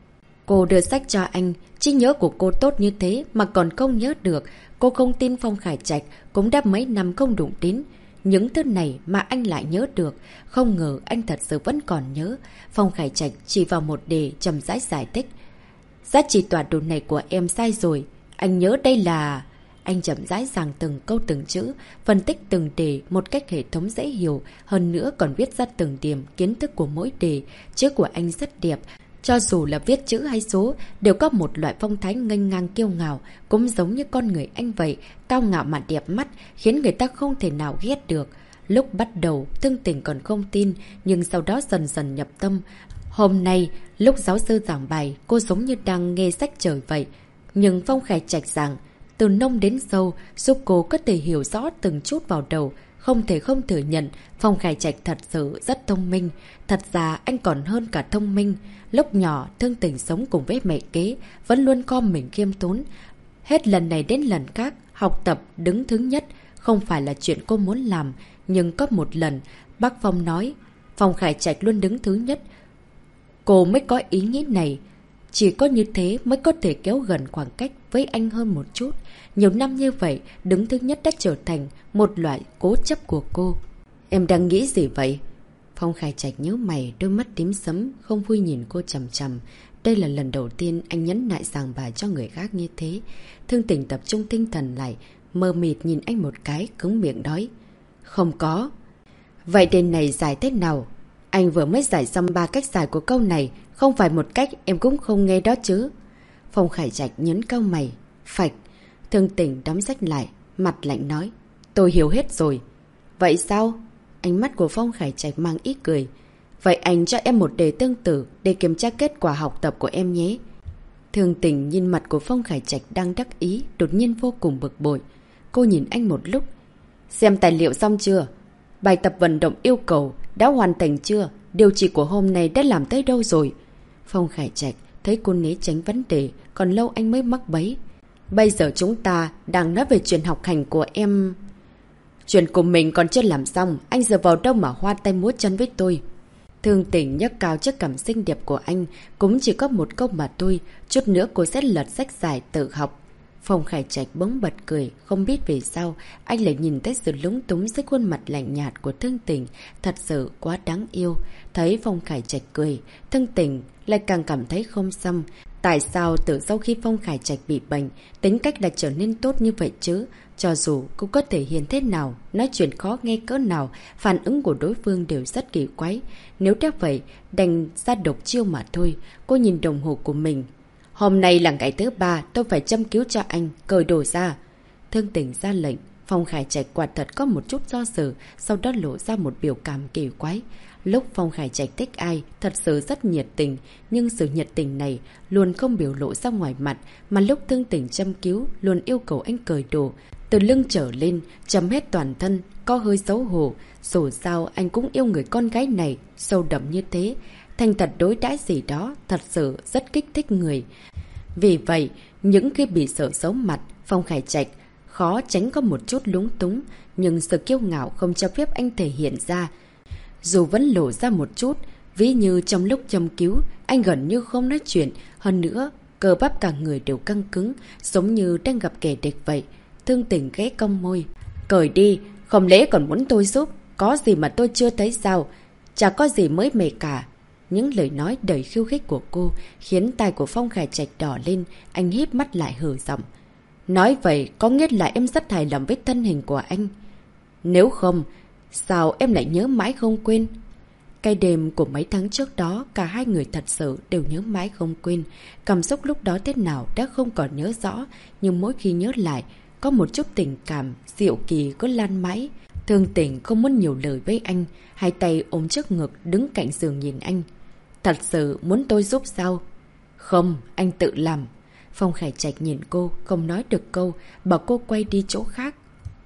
Cô đưa sách cho anh, trí nhớ của cô tốt như thế mà còn không nhớ được. Cô không tin Phong Khải Trạch cũng đã mấy năm không đụng đến những thứ này mà anh lại nhớ được. Không ngờ anh thật sự vẫn còn nhớ. Phong Khải Trạch chỉ vào một đề chậm rãi giải thích. Giá trị tọa độ này của em sai rồi. Anh nhớ đây là... Anh chậm rãi giảng từng câu từng chữ, phân tích từng đề một cách hệ thống dễ hiểu, hơn nữa còn viết ra từng điểm kiến thức của mỗi đề. Chữ của anh rất đẹp, cho dù là viết chữ hay số, đều có một loại phong thái nghênh ngang kiêu ngạo, cũng giống như con người anh vậy, cao ngạo mà đẹp mắt, khiến người ta không thể nào ghét được. Lúc bắt đầu, Thương Tình còn không tin, nhưng sau đó dần dần nhập tâm. Hôm nay, lúc giáo sư giảng bài, cô giống như đang nghe sách trời vậy. Nhưng Phong Khải Trạch giảng từ nông đến sâu, giúp cô có thể hiểu rõ từng chút vào đầu. Không thể không thừa nhận, Phong Khải Trạch thật sự rất thông minh. Thật ra anh còn hơn cả thông minh. Lúc nhỏ, Thương Tình sống cùng với mẹ kế, vẫn luôn coi mình khiêm tốn. Hết lần này đến lần khác, học tập đứng thứ nhất, không phải là chuyện cô muốn làm. Nhưng có một lần, bác Phong nói, Phong Khải Trạch luôn đứng thứ nhất. Cô mới có ý nghĩ này. Chỉ có như thế mới có thể kéo gần khoảng cách với anh hơn một chút. Nhiều năm như vậy, đứng thứ nhất đã trở thành một loại cố chấp của cô. Em đang nghĩ gì vậy? Phong Khải Trạch nhíu mày, đôi mắt tím sẫm, không vui nhìn cô chằm chằm. Đây là lần đầu tiên anh nhấn nại giảng bài cho người khác như thế. Thương Tình tập trung tinh thần lại, mờ mịt nhìn anh một cái, cứng miệng nói. Không có. Vậy đề này giải thế nào? Anh vừa mới giải xong 3 cách giải của câu này, không phải một cách em cũng không nghe đó chứ. Phong Khải Trạch nhấn cau mày. Phạch. Thương Tình đóng sách lại, mặt lạnh nói. Tôi hiểu hết rồi. Vậy sao? Ánh mắt của Phong Khải Trạch mang ý cười. Vậy anh cho em một đề tương tự để kiểm tra kết quả học tập của em nhé. Thương Tình nhìn mặt của Phong Khải Trạch đang đắc ý, đột nhiên vô cùng bực bội. Cô nhìn anh một lúc. Xem tài liệu xong chưa? Bài tập vận động yêu cầu đã hoàn thành chưa? Điều chỉ của hôm nay đã làm tới đâu rồi? Phong Khải Trạch thấy cô né tránh vấn đề, còn lâu anh mới mắc bẫy. Bây giờ chúng ta đang nói về chuyện học hành của em. Chuyện của mình còn chưa làm xong, anh giờ vào đâu mà hoa tay múa chân với tôi? Thương Tình nhấc cao chiếc cằm xinh đẹp của anh, cũng chỉ có một câu mà thôi, chút nữa cô sẽ lật sách giải tự học. Phong Khải Trạch bỗng bật cười, không biết vì sao, anh lại nhìn thấy sự lúng túng dưới khuôn mặt lạnh nhạt của Thương Tình, thật sự quá đáng yêu. Thấy Phong Khải Trạch cười, Thương Tình lại càng cảm thấy không xong. Tại sao từ sau khi Phong Khải Trạch bị bệnh, tính cách lại trở nên tốt như vậy chứ? Cho dù cô có thể hiện thế nào, nói chuyện khó nghe cỡ nào, phản ứng của đối phương đều rất kỳ quái. Nếu đã vậy, đành ra độc chiêu mà thôi. Cô nhìn đồng hồ của mình. Hôm nay là ngày thứ 3, tôi phải châm cứu cho anh, cởi đồ ra. Thương Tình ra lệnh. Phong Khải Trạch quả thật có một chút do dự, sau đó lộ ra một biểu cảm kỳ quái. Lúc Phong Khải Trạch thích ai, thật sự rất nhiệt tình, nhưng sự nhiệt tình này luôn không biểu lộ ra ngoài mặt, mà lúc Thương Tình châm cứu luôn yêu cầu anh cởi đồ, từ lưng trở lên, chấm hết toàn thân, có hơi xấu hổ. Dù sao anh cũng yêu người con gái này sâu đậm như thế. Thành thật đối đãi gì đó thật sự rất kích thích người. Vì vậy, những khi bị sợ xấu mặt, Phong Khải Trạch khó tránh có một chút lúng túng, nhưng sự kiêu ngạo không cho phép anh thể hiện ra. Dù vẫn lộ ra một chút, ví như trong lúc châm cứu, anh gần như không nói chuyện, hơn nữa, cơ bắp cả người đều căng cứng, giống như đang gặp kẻ địch vậy. Thương Tình ghé cong môi. Cởi đi, không lẽ còn muốn tôi giúp? Có gì mà tôi chưa thấy sao? Chả có gì mới mẻ cả. Những lời nói đầy khiêu khích của cô khiến tai của Phong Khải Trạch đỏ lên, anh híp mắt lại hừ giọng. Nói vậy có nghĩa là em rất hài lòng với thân hình của anh. Nếu không, sao em lại nhớ mãi không quên? Cái đêm của mấy tháng trước đó, cả hai người thật sự đều nhớ mãi không quên. Cảm xúc lúc đó thế nào đã không còn nhớ rõ, nhưng mỗi khi nhớ lại, có một chút tình cảm, diệu kỳ có lan mãi. Thương Tình không muốn nhiều lời với anh, hai tay ôm trước ngực đứng cạnh giường nhìn anh. Thật sự muốn tôi giúp sao? Không, anh tự làm. Phong Khải Trạch nhìn cô, không nói được câu, bảo cô quay đi chỗ khác.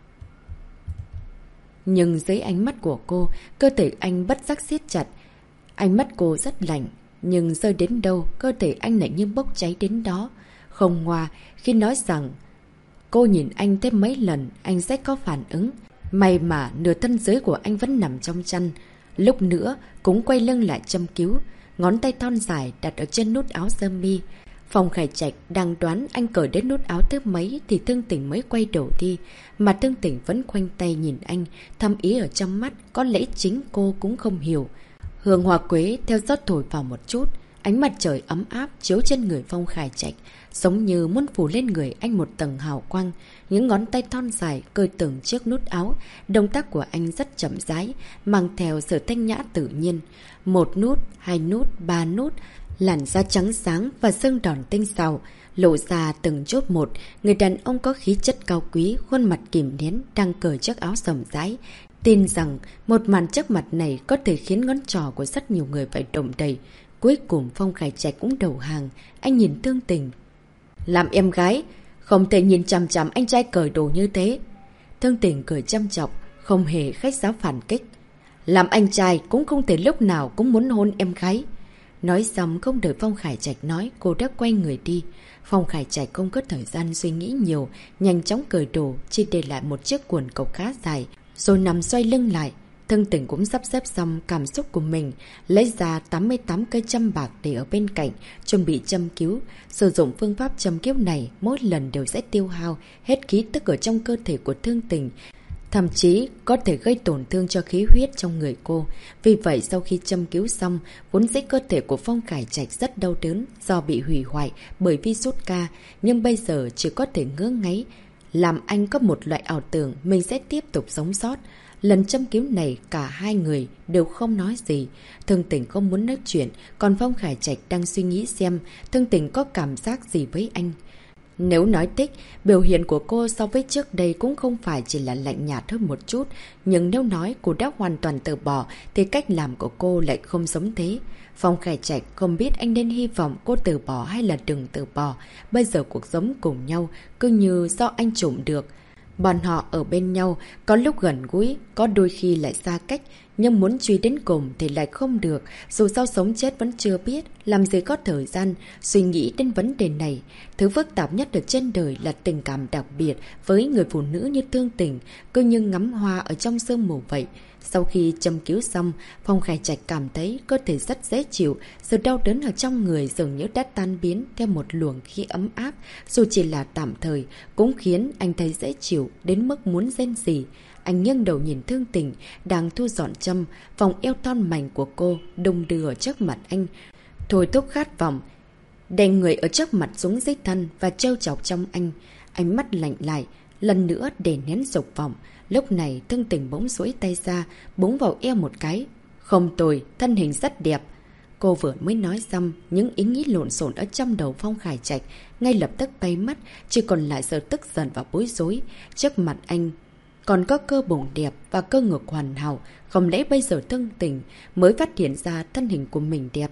Nhưng dưới ánh mắt của cô, cơ thể anh bất giác siết chặt. Ánh mắt cô rất lạnh, nhưng rơi đến đâu, cơ thể anh lại như bốc cháy đến đó. Không ngoa, khi nói rằng cô nhìn anh thêm mấy lần, anh sẽ có phản ứng. May mà nửa thân dưới của anh vẫn nằm trong chăn. Lúc nữa, cũng quay lưng lại châm cứu. Ngón tay thon dài đặt ở trên nút áo sơ mi. Phong Khải Trạch đang đoán anh cởi đến nút áo thứ mấy thì Thương Tình mới quay đầu đi. Mà Thương Tình vẫn khoanh tay nhìn anh, thâm ý ở trong mắt, có lẽ chính cô cũng không hiểu. Hương hoa quế theo gió thổi vào một chút, ánh mặt trời ấm áp chiếu trên người Phong Khải Trạch, giống như muốn phủ lên người anh một tầng hào quang. Những ngón tay thon dài cởi từng chiếc nút áo, động tác của anh rất chậm rãi, mang theo sự thanh nhã tự nhiên. Một nút, hai nút, ba nút, làn da trắng sáng và xương đòn tinh xảo, lộ ra từng chốt một. Người đàn ông có khí chất cao quý, khuôn mặt kìm nén, đang cởi chiếc áo rộng rãi. Tin rằng một màn trước mặt này có thể khiến ngón trỏ của rất nhiều người phải động đậy. Cuối cùng Phong Khải Trạch cũng đầu hàng. Anh nhìn Thương Tình. Làm em gái, không thể nhìn chằm chằm anh trai cởi đồ như thế. Thương Tình cười chăm chọc, không hề khách sáo phản kích. Làm anh trai cũng không thể lúc nào cũng muốn hôn em gái. Nói xong không đợi Phong Khải Trạch nói, cô đã quay người đi. Phong Khải Trạch không có thời gian suy nghĩ nhiều, nhanh chóng cởi đồ, chỉ để lại một chiếc quần cộc khá dài, rồi nằm xoay lưng lại. Thương Tình cũng sắp xếp xong cảm xúc của mình, lấy ra 88 cây châm bạc để ở bên cạnh, chuẩn bị châm cứu. Sử dụng phương pháp châm cứu này mỗi lần đều sẽ tiêu hao hết khí tức ở trong cơ thể của Thương Tình, thậm chí có thể gây tổn thương cho khí huyết trong người cô. Vì vậy sau khi châm cứu xong, vốn dĩ cơ thể của Phong Khải Trạch rất đau đớn do bị hủy hoại bởi vi sút ca, nhưng bây giờ chỉ có thể ngứa ngáy, làm anh có một loại ảo tưởng mình sẽ tiếp tục sống sót. Lần châm cứu này cả hai người đều không nói gì. Thương Tình không muốn nói chuyện, còn Phong Khải Trạch đang suy nghĩ xem Thương Tình có cảm giác gì với anh. Nếu nói thích, biểu hiện của cô so với trước đây cũng không phải chỉ là lạnh nhạt hơn một chút, nhưng nếu nói cô đã hoàn toàn từ bỏ thì cách làm của cô lại không giống thế. Phong Khải Trạch không biết anh nên hy vọng cô từ bỏ hay là đừng từ bỏ. Bây giờ cuộc sống cùng nhau cứ như do anh trộm được. Bọn họ ở bên nhau, có lúc gần gũi, có đôi khi lại xa cách, nhưng muốn truy đến cùng thì lại không được. Dù sao sống chết vẫn chưa biết, làm gì có thời gian suy nghĩ đến vấn đề này. Thứ phức tạp nhất ở trên đời là tình cảm đặc biệt với người phụ nữ như Thương Tình, cứ như ngắm hoa ở trong sương mù vậy. Sau khi châm cứu xong, Phong Khải Trạch cảm thấy cơ thể rất dễ chịu, sự đau đớn ở trong người dường như đã tan biến theo một luồng khí ấm áp, dù chỉ là tạm thời, cũng khiến anh thấy dễ chịu đến mức muốn rên rỉ. Anh nghiêng đầu nhìn Thương Tình đang thu dọn châm, vòng eo thon mảnh của cô đung đưa ở trước mặt anh, thôi thúc khát vọng, đè người ở trước mặt xuống dưới thân và trêu chọc trong anh. Ánh mắt lạnh lại, lần nữa để nén dục vọng. Lúc này Thương Tình bỗng duỗi tay ra, búng vào eo một cái. Không tồi, thân hình rất đẹp. Cô vừa mới nói xong, những ý nghĩ lộn xộn ở trong đầu Phong Khải Trạch ngay lập tức bay mất, chỉ còn lại sự tức giận và bối rối. Trước mặt anh còn có cơ bụng đẹp và cơ ngực hoàn hảo, không lẽ bây giờ Thương Tình mới phát hiện ra thân hình của mình đẹp?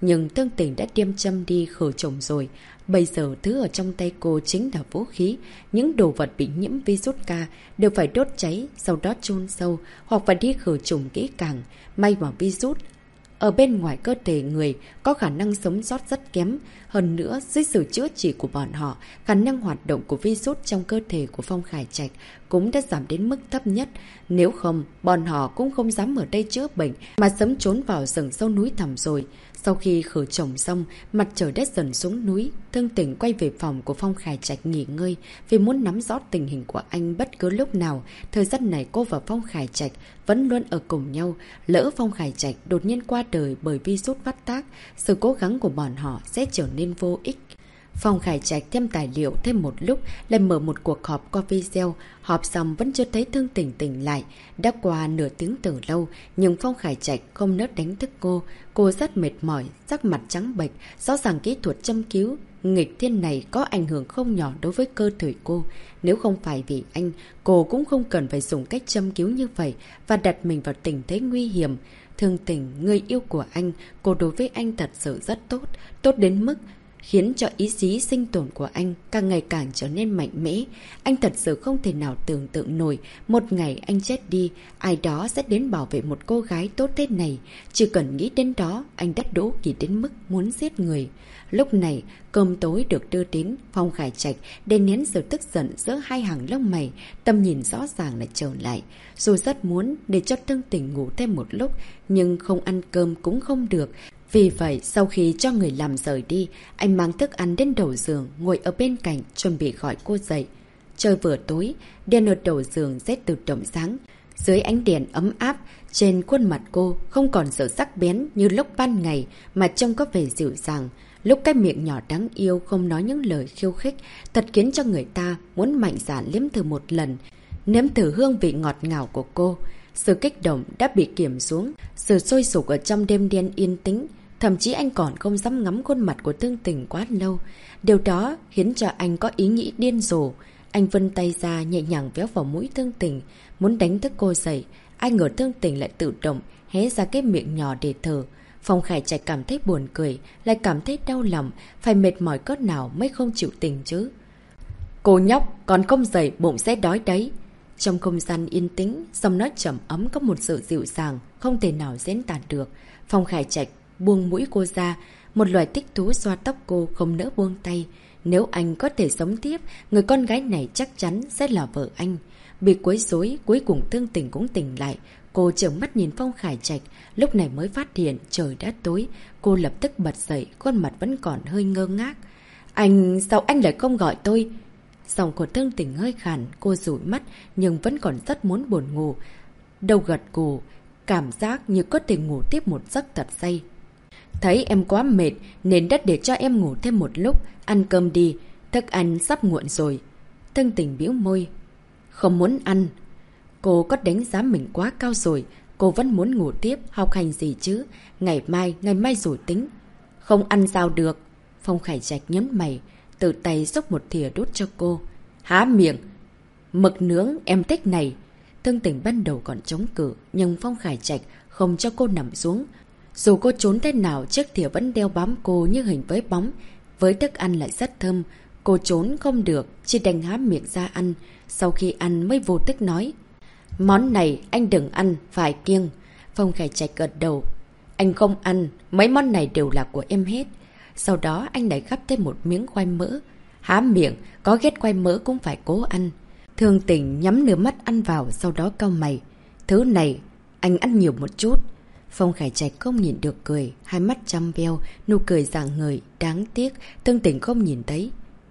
Nhưng Thương Tình đã tiêm châm đi khử trùng rồi. Bây giờ thứ ở trong tay cô chính là vũ khí. Những đồ vật bị nhiễm virus K đều phải đốt cháy, sau đó chôn sâu hoặc phải đi khử trùng kỹ càng. May mà virus ở bên ngoài cơ thể người có khả năng sống sót rất kém. Hơn nữa, dưới sự chữa trị của bọn họ, khả năng hoạt động của virus trong cơ thể của Phong Khải Trạch cũng đã giảm đến mức thấp nhất. Nếu không, bọn họ cũng không dám ở đây chữa bệnh mà sớm trốn vào rừng sâu núi thẳm rồi. Sau khi khử trùng xong, mặt trời đã dần xuống núi. Thương Tình quay về phòng của Phong Khải Trạch nghỉ ngơi vì muốn nắm rõ tình hình của anh bất cứ lúc nào. Thời gian này cô và Phong Khải Trạch vẫn luôn ở cùng nhau. Lỡ Phong Khải Trạch đột nhiên qua đời bởi virus phát tác, sự cố gắng của bọn họ sẽ trở nên vô ích. Phong Khải Trạch thêm tài liệu thêm một lúc, lại mở một cuộc họp qua video. Họp xong vẫn chưa thấy Thương Tình tỉnh lại. Đã qua nửa tiếng từ lâu, nhưng Phong Khải Trạch không nỡ đánh thức cô. Cô rất mệt mỏi, sắc mặt trắng bệch, rõ ràng kỹ thuật châm cứu nghịch thiên này có ảnh hưởng không nhỏ đối với cơ thể cô. Nếu không phải vì anh, cô cũng không cần phải dùng cách châm cứu như vậy và đặt mình vào tình thế nguy hiểm. Thương Tình, người yêu của anh, cô đối với anh thật sự rất tốt, tốt đến mức khiến cho ý chí sinh tồn của anh càng ngày càng trở nên mạnh mẽ. Anh thật sự không thể nào tưởng tượng nổi một ngày anh chết đi, ai đó sẽ đến bảo vệ một cô gái tốt thế này. Chỉ cần nghĩ đến đó, anh đã đố kỵ đến mức muốn giết người. Lúc này, cơm tối được đưa đến. Phong Khải Trạch đè nén sự tức giận giữa hai hàng lông mày, tầm nhìn rõ ràng lại trở lại. Dù rất muốn để cho Thương Tình ngủ thêm một lúc, nhưng không ăn cơm cũng không được. Vì vậy, sau khi cho người làm rời đi, anh mang thức ăn đến đầu giường, ngồi ở bên cạnh, chuẩn bị gọi cô dậy. Trời vừa tối, đèn ở đầu giường sẽ tự động sáng. Dưới ánh đèn ấm áp, trên khuôn mặt cô không còn sự sắc bén như lúc ban ngày, mà trông có vẻ dịu dàng. Lúc cái miệng nhỏ đáng yêu không nói những lời khiêu khích, thật khiến cho người ta muốn mạnh dạn nếm thử một lần, nếm thử hương vị ngọt ngào của cô. Sự kích động đã bị kiềm xuống, sự sôi sục ở trong đêm đen yên tĩnh. Thậm chí anh còn không dám ngắm khuôn mặt của Thương Tình quá lâu. Điều đó khiến cho anh có ý nghĩ điên rồ. Anh vươn tay ra nhẹ nhàng véo vào mũi Thương Tình, muốn đánh thức cô dậy. Ai ngờ Thương Tình lại tự động hé ra cái miệng nhỏ để thở. Phong Khải Trạch cảm thấy buồn cười, lại cảm thấy đau lòng, phải mệt mỏi cỡ nào mới không chịu tình chứ. Cô nhóc, còn không dậy bụng sẽ đói đấy. Trong không gian yên tĩnh, giọng nói trầm ấm có một sự dịu dàng, không thể nào diễn tả được. Phong Khải Trạch buông mũi cô ra, một loài thích thú xoa tóc cô không nỡ buông tay. Nếu anh có thể sống tiếp, người con gái này chắc chắn sẽ là vợ anh. Bị quấy rối, cuối cùng Thương Tình cũng tỉnh lại. Cô trợn mắt nhìn Phong Khải Trạch, lúc này mới phát hiện trời đã tối. Cô lập tức bật dậy, khuôn mặt vẫn còn hơi ngơ ngác. Sao anh lại không gọi tôi? Giọng của Thương Tình hơi khàn, cô dụi mắt nhưng vẫn còn rất muốn buồn ngủ. Đầu gật gù, cảm giác như có thể ngủ tiếp một giấc thật say. Thấy em quá mệt nên đã để cho em ngủ thêm một lúc, ăn cơm đi, thức ăn sắp nguội rồi. Thương Tình bĩu môi. Không muốn ăn. Cô có đánh giá mình quá cao rồi, cô vẫn muốn ngủ tiếp, học hành gì chứ. Ngày mai rồi tính. Không ăn sao được. Phong Khải Trạch nhấn mày, tự tay xúc một thìa đút cho cô. Há miệng. Mực nướng em thích này. Thương Tình ban đầu còn chống cự, nhưng Phong Khải Trạch không cho cô nằm xuống. Dù cô trốn thế nào, chiếc thìa vẫn đeo bám cô như hình với bóng. Với thức ăn lại rất thơm. Cô trốn không được, chỉ đành há miệng ra ăn. Sau khi ăn mới vô thức nói. Món này anh đừng ăn, phải kiêng. Phong Khải Trạch gật đầu. Anh không ăn, mấy món này đều là của em hết. Sau đó anh lại gắp thêm một miếng khoai mỡ. Há miệng, có ghét khoai mỡ cũng phải cố ăn. Thương Tình nhắm nửa mắt ăn vào, sau đó cau mày. Thứ này, anh ăn nhiều một chút. Phong Khải Trạch không nhìn được cười, hai mắt chăm veo, nụ cười rạng ngời, đáng tiếc, Thương Tình không nhìn thấy.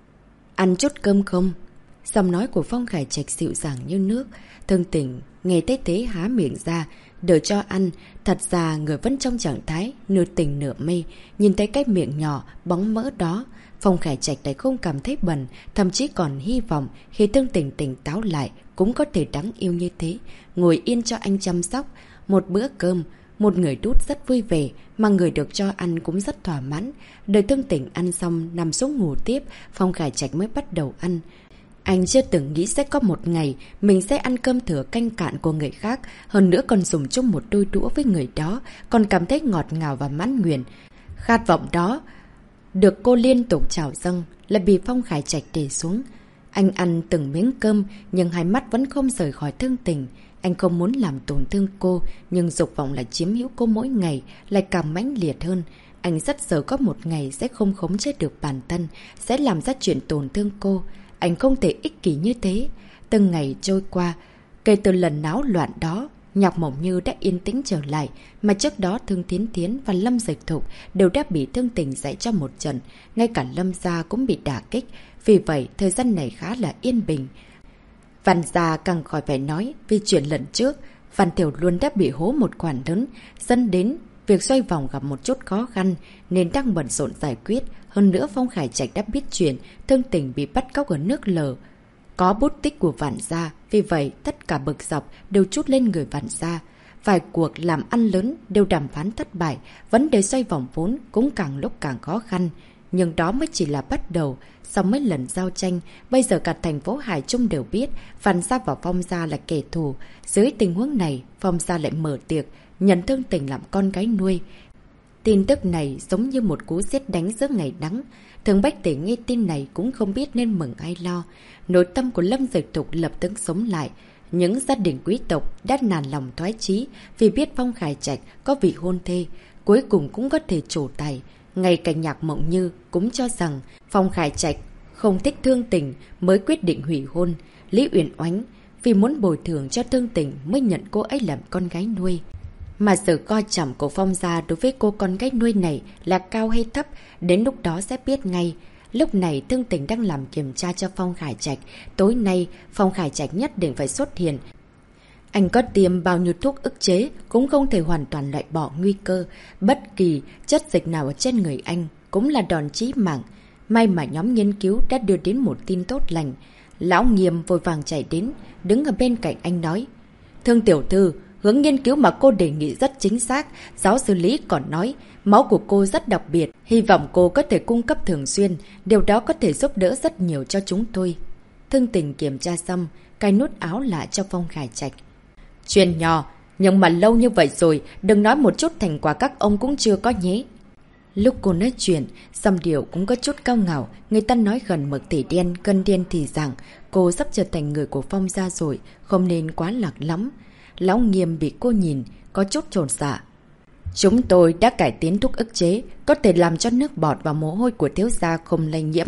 Ăn chút cơm không? Giọng nói của Phong Khải Trạch dịu dàng như nước. Thương Tình nghe thấy thế há miệng ra, đợi cho ăn. Thật ra người vẫn trong trạng thái nửa tình nửa mê. Nhìn thấy cái miệng nhỏ bóng mỡ đó, Phong Khải Trạch lại không cảm thấy bẩn, thậm chí còn hy vọng khi Thương Tình tỉnh táo lại cũng có thể đáng yêu như thế, ngồi yên cho anh chăm sóc. Một bữa cơm, một người đút rất vui vẻ, mà người được cho ăn cũng rất thỏa mãn. Đợi Thương Tình ăn xong nằm xuống ngủ tiếp, Phong Khải Trạch mới bắt đầu ăn. Anh chưa từng nghĩ sẽ có một ngày mình sẽ ăn cơm thừa canh cạn của người khác, hơn nữa còn dùng chung một đôi đũa với người đó, còn cảm thấy ngọt ngào và mãn nguyện. Khát vọng đó được cô liên tục trào dâng lại bị Phong Khải Trạch để xuống. Anh ăn từng miếng cơm nhưng hai mắt vẫn không rời khỏi Thương Tình. Anh không muốn làm tổn thương cô, nhưng dục vọng lại chiếm hữu cô mỗi ngày, lại càng mãnh liệt hơn. Anh rất sợ có một ngày sẽ không khống chế được bản thân, sẽ làm ra chuyện tổn thương cô. Anh không thể ích kỷ như thế. Từng ngày trôi qua, kể từ lần náo loạn đó, Nhạc Mộng Như đã yên tĩnh trở lại, mà trước đó Thương Thiến Thiến và Lâm Dịch Thục đều đã bị Thương Tình dạy cho một trận, ngay cả Lâm gia cũng bị đả kích, vì vậy thời gian này khá là yên bình. Văn gia càng khỏi phải nói, vì chuyện lần trước, Văn Tiểu Luân đã bị hố một khoản lớn, dẫn đến việc xoay vòng gặp một chút khó khăn nên đang bận rộn giải quyết. Hơn nữa Phong Khải Trạch đã biết chuyện Thương Tình bị bắt cóc ở nước Lờ, có bút tích của Vạn gia, vì vậy tất cả bực dọc đều trút lên người Vạn gia. Vài cuộc làm ăn lớn đều đàm phán thất bại, vấn đề xoay vòng vốn cũng càng lúc càng khó khăn. Nhưng đó mới chỉ là bắt đầu. Sau mấy lần giao tranh, bây giờ cả thành phố Hải Trung đều biết Vạn gia và Phong gia là kẻ thù. Dưới tình huống này, Phong gia lại mở tiệc nhận Thương Tình làm con gái nuôi. Tin tức này giống như một cú sét đánh giữa ngày nắng. Thường Bách Tỷ nghe tin này cũng không biết nên mừng hay lo. Nội tâm của Lâm Dịch Thục lập tức sống lại. Những gia đình quý tộc đã nản lòng thoái chí vì biết Phong Khải Trạch có vị hôn thê, cuối cùng cũng có thể trổ tài. Ngay cả Nhạc Mộng Như cũng cho rằng Phong Khải Trạch không thích Thương Tình mới quyết định hủy hôn. Lý Uyển Oánh vì muốn bồi thường cho Thương Tình mới nhận cô ấy làm con gái nuôi. Mà sự coi trọng của Phong gia đối với cô con gái nuôi này là cao hay thấp, đến lúc đó sẽ biết ngay. Lúc này Thương Tình đang làm kiểm tra cho Phong Khải Trạch. Tối nay Phong Khải Trạch nhất định phải xuất hiện. Anh có tiêm bao nhiêu thuốc ức chế cũng không thể hoàn toàn loại bỏ nguy cơ. Bất kỳ chất dịch nào ở trên người anh cũng là đòn chí mạng. May mà nhóm nghiên cứu đã đưa đến một tin tốt lành. Lão Nghiêm vội vàng chạy đến, đứng ở bên cạnh anh nói: Thương tiểu thư, hướng nghiên cứu mà cô đề nghị rất chính xác. Giáo sư Lý còn nói máu của cô rất đặc biệt, hy vọng cô có thể cung cấp thường xuyên. Điều đó có thể giúp đỡ rất nhiều cho chúng tôi. Thương Tình kiểm tra xong, cài nút áo lạ cho Phong Khải Trạch. Chuyện nhỏ, nhưng mà lâu như vậy rồi, đừng nói một chút thành quả các ông cũng chưa có nhé. Lúc cô nói chuyện, giọng điệu cũng có chút cao ngạo. Người ta nói gần mực thì đen, cân điên thì rằng cô sắp trở thành người của Phong gia rồi, không nên quá lạc lắm. Lão Nghiêm bị cô nhìn, có chút chột dạ. Chúng tôi đã cải tiến thuốc ức chế, có thể làm cho nước bọt và mồ hôi của thiếu gia không lây nhiễm.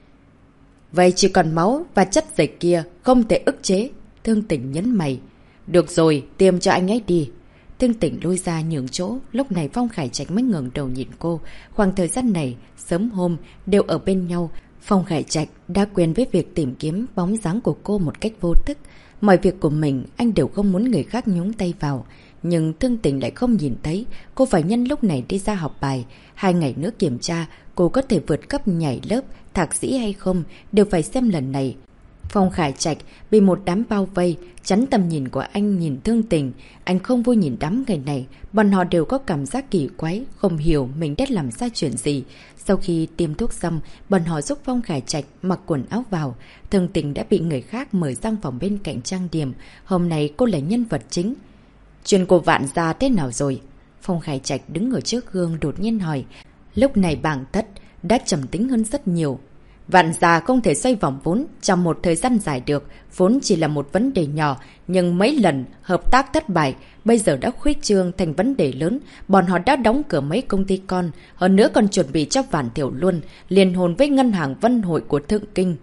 Vậy chỉ còn máu và chất dịch kia không thể ức chế. Thương Tình nhấn mày. Được rồi, tiêm cho anh ấy đi. Thương Tình lui ra nhường chỗ. Lúc này Phong Khải Trạch mới ngẩng đầu nhìn cô. Khoảng thời gian này, sớm hôm đều ở bên nhau. Phong Khải Trạch đã quen với việc tìm kiếm bóng dáng của cô một cách vô thức. Mọi việc của mình anh đều không muốn người khác nhúng tay vào. Nhưng Thương Tình lại không nhìn thấy. Cô phải nhân lúc này đi ra học bài. 2 ngày nữa kiểm tra cô có thể vượt cấp nhảy lớp thạc sĩ hay không đều phải xem lần này. Phong Khải Trạch bị một đám bao vây, chắn tầm nhìn của anh nhìn Thương Tình. Anh không vui nhìn đám người này. Bọn họ đều có cảm giác kỳ quái, không hiểu mình đã làm sai chuyện gì. Sau khi tiêm thuốc xong, bọn họ giúp Phong Khải Trạch mặc quần áo vào. Thương Tình đã bị người khác mời sang phòng bên cạnh trang điểm. Hôm nay cô là nhân vật chính. Chuyện của Vạn gia thế nào rồi? Phong Khải Trạch đứng ở trước gương đột nhiên hỏi. Lúc này Bàng Thất đã trầm tính hơn rất nhiều. Vạn gia không thể xoay vòng vốn trong một thời gian dài được, vốn chỉ là một vấn đề nhỏ, nhưng mấy lần hợp tác thất bại, bây giờ đã khuếch trương thành vấn đề lớn. Bọn họ đã đóng cửa mấy công ty con, hơn nữa còn chuẩn bị cho Vạn Tiểu Luân liên hôn với ngân hàng Vân Hội của Thượng Kinh.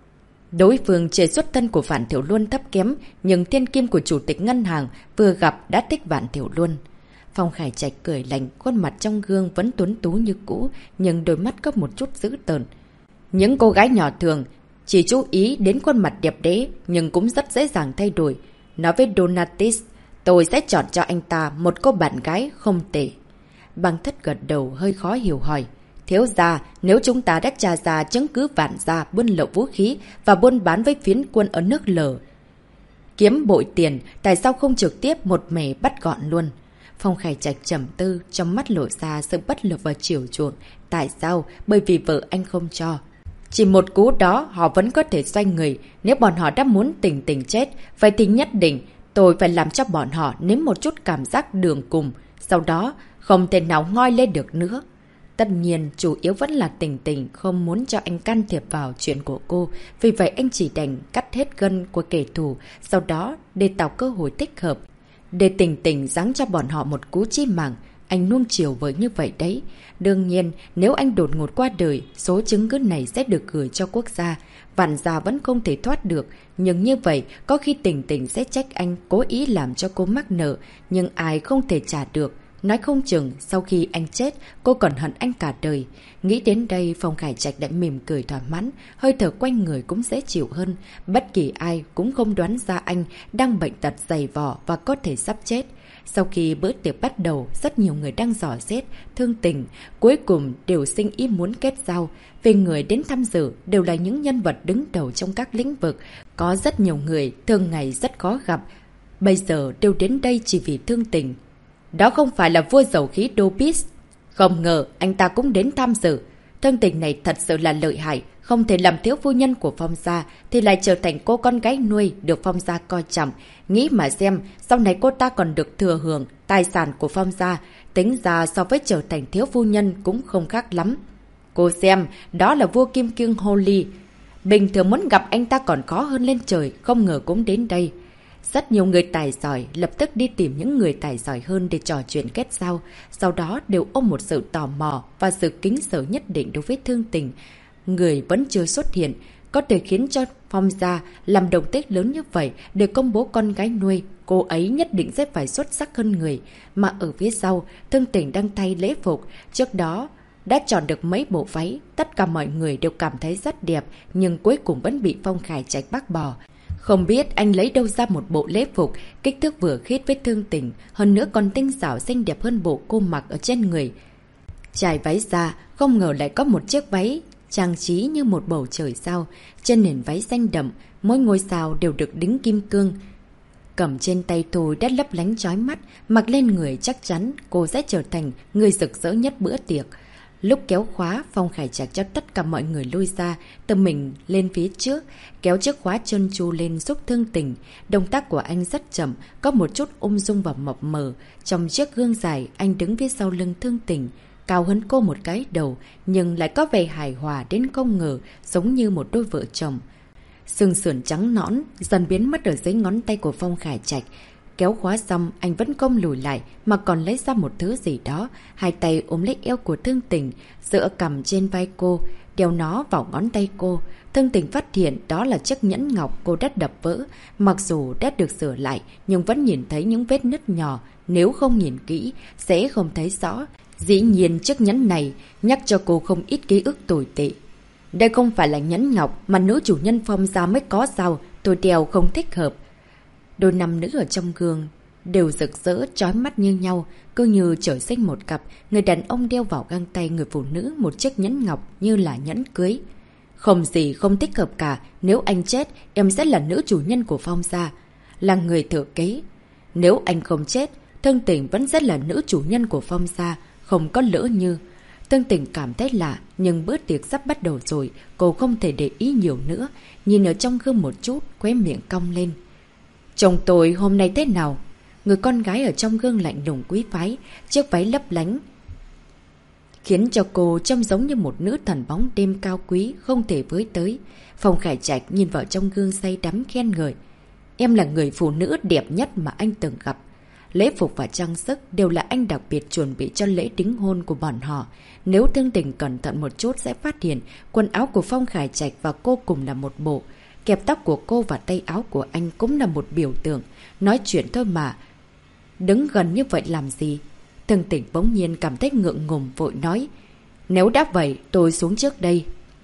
Đối phương chế xuất thân của Vạn Tiểu Luân thấp kém, nhưng thiên kim của chủ tịch ngân hàng vừa gặp đã thích Vạn Tiểu Luân. Phong Khải Trạch cười lạnh, khuôn mặt trong gương vẫn tuấn tú như cũ, nhưng đôi mắt có một chút dữ tợn. Những cô gái nhỏ thường chỉ chú ý đến khuôn mặt đẹp đẽ, nhưng cũng rất dễ dàng thay đổi. Nói với Donatis, tôi sẽ chọn cho anh ta một cô bạn gái không tệ. Bàng Thất gật đầu hơi khó hiểu hỏi. Thiếu gia, nếu chúng ta đã tra ra chứng cứ Vạn gia buôn lậu vũ khí và buôn bán với phiến quân ở nước Lờ, kiếm bội tiền, tại sao không trực tiếp một mẻ bắt gọn luôn? Phong Khải Trạch trầm tư, trong mắt lộ ra sự bất lực và chiều chuộng. Tại sao? Bởi vì vợ anh không cho. Chỉ một cú đó họ vẫn có thể xoay người. Nếu bọn họ đã muốn tình tình chết, vậy thì nhất định tôi phải làm cho bọn họ nếm một chút cảm giác đường cùng. Sau đó không thể nào ngoi lên được nữa. Tất nhiên, chủ yếu vẫn là Tình Tình không muốn cho anh can thiệp vào chuyện của cô. Vì vậy anh chỉ đành cắt hết gân của kẻ thù, sau đó để tạo cơ hội thích hợp. Để Tình Tình giáng cho bọn họ một cú chí mạng. Anh nuông chiều với như vậy đấy. Đương nhiên, nếu anh đột ngột qua đời, số chứng cứ này sẽ được gửi cho quốc gia. Vạn gia vẫn không thể thoát được. Nhưng như vậy, có khi Tình Tình sẽ trách anh cố ý làm cho cô mắc nợ. Nhưng ai không thể trả được. Nói không chừng, sau khi anh chết, cô còn hận anh cả đời. Nghĩ đến đây, Phong Khải Trạch đã mỉm cười thỏa mãn, hơi thở quanh người cũng dễ chịu hơn. Bất kỳ ai cũng không đoán ra anh đang bệnh tật dày vò và có thể sắp chết. Sau khi bữa tiệc bắt đầu, rất nhiều người đang dò xét, thương tình, cuối cùng đều sinh ý muốn kết giao. Về người đến tham dự đều là những nhân vật đứng đầu trong các lĩnh vực. Có rất nhiều người thường ngày rất khó gặp, bây giờ đều đến đây chỉ vì thương tình. Đó không phải là vua dầu khí Dobis. Không ngờ anh ta cũng đến tham dự. Thương tình này thật sự là lợi hại. Không thể làm thiếu phu nhân của Phong gia thì lại trở thành cô con gái nuôi được Phong gia coi trọng. Nghĩ mà xem, sau này cô ta còn được thừa hưởng tài sản của Phong gia. Tính ra so với trở thành thiếu phu nhân cũng không khác lắm. Cô xem, đó là vua Kim Cương Holy. Bình thường muốn gặp anh ta còn khó hơn lên trời, không ngờ cũng đến đây. Rất nhiều người tài giỏi lập tức đi tìm những người tài giỏi hơn để trò chuyện kết giao, sau đó đều ôm một sự tò mò và sự kính sợ nhất định đối với thương tình. Người vẫn chưa xuất hiện, có thể khiến cho Phong gia làm động tích lớn như vậy để công bố con gái nuôi, cô ấy nhất định sẽ phải xuất sắc hơn người. Mà ở phía sau, thương tình đang thay lễ phục, trước đó đã chọn được mấy bộ váy, tất cả mọi người đều cảm thấy rất đẹp, nhưng cuối cùng vẫn bị Phong Khải Trạch bác bỏ. Không biết anh lấy đâu ra một bộ lễ phục, kích thước vừa khít với thương tình, hơn nữa còn tinh xảo xinh đẹp hơn bộ cô mặc ở trên người. Trải váy ra, không ngờ lại có một chiếc váy trang trí như một bầu trời sao, trên nền váy xanh đậm, mỗi ngôi sao đều được đính kim cương. Cầm trên tay thôi đã lấp lánh chói mắt, mặc lên người chắc chắn cô sẽ trở thành người rực rỡ nhất bữa tiệc. Lúc kéo khóa, Phong Khải Trạch cho tất cả mọi người lui ra, tự mình lên phía trước, kéo chiếc khóa trơn tru lên giúp thương tình. Động tác của anh rất chậm, có một chút ung dung và mập mờ. Trong chiếc gương dài, anh đứng phía sau lưng thương tình, cao hơn cô một cái đầu, nhưng lại có vẻ hài hòa đến không ngờ, giống như một đôi vợ chồng. Sừng sườn trắng nõn, dần biến mất ở dưới ngón tay của Phong Khải Trạch. Kéo khóa xong, anh vẫn không lùi lại, mà còn lấy ra một thứ gì đó. Hai tay ôm lấy eo của thương tình, dựa cằm trên vai cô, đeo nó vào ngón tay cô. Thương tình phát hiện đó là chiếc nhẫn ngọc cô đã đập vỡ. Mặc dù đã được sửa lại, nhưng vẫn nhìn thấy những vết nứt nhỏ. Nếu không nhìn kỹ, sẽ không thấy rõ. Dĩ nhiên chiếc nhẫn này nhắc cho cô không ít ký ức tồi tệ. Đây không phải là nhẫn ngọc mà nữ chủ nhân Phong gia mới có sao, tôi đeo không thích hợp. Đôi nam nữ ở trong gương đều rực rỡ chói mắt như nhau, cứ như trời sinh một cặp. Người đàn ông đeo vào găng tay người phụ nữ một chiếc nhẫn ngọc như là nhẫn cưới. Không gì không thích hợp cả, nếu anh chết, em sẽ là nữ chủ nhân của Phong gia, là người thừa kế. Nếu anh không chết, thương tình vẫn sẽ là nữ chủ nhân của Phong gia, không có lỡ như. Thương tình cảm thấy lạ, nhưng bữa tiệc sắp bắt đầu rồi, cô không thể để ý nhiều nữa. Nhìn ở trong gương một chút, khóe miệng cong lên. Chồng tôi hôm nay thế nào? Người con gái ở trong gương lạnh lùng quý phái, chiếc váy lấp lánh, khiến cho cô trông giống như một nữ thần bóng đêm cao quý, không thể với tới. Phong Khải Trạch nhìn vào trong gương say đắm khen ngợi. Em là người phụ nữ đẹp nhất mà anh từng gặp. Lễ phục và trang sức đều là anh đặc biệt chuẩn bị cho lễ đính hôn của bọn họ. Nếu thương tình cẩn thận một chút sẽ phát hiện quần áo của Phong Khải Trạch và cô cùng là một bộ. Kẹp tóc của cô và tay áo của anh cũng là một biểu tượng. Nói chuyện thôi mà, đứng gần như vậy làm gì? Thương tình bỗng nhiên cảm thấy ngượng ngùng vội nói. Nếu đã vậy, tôi xuống trước đây.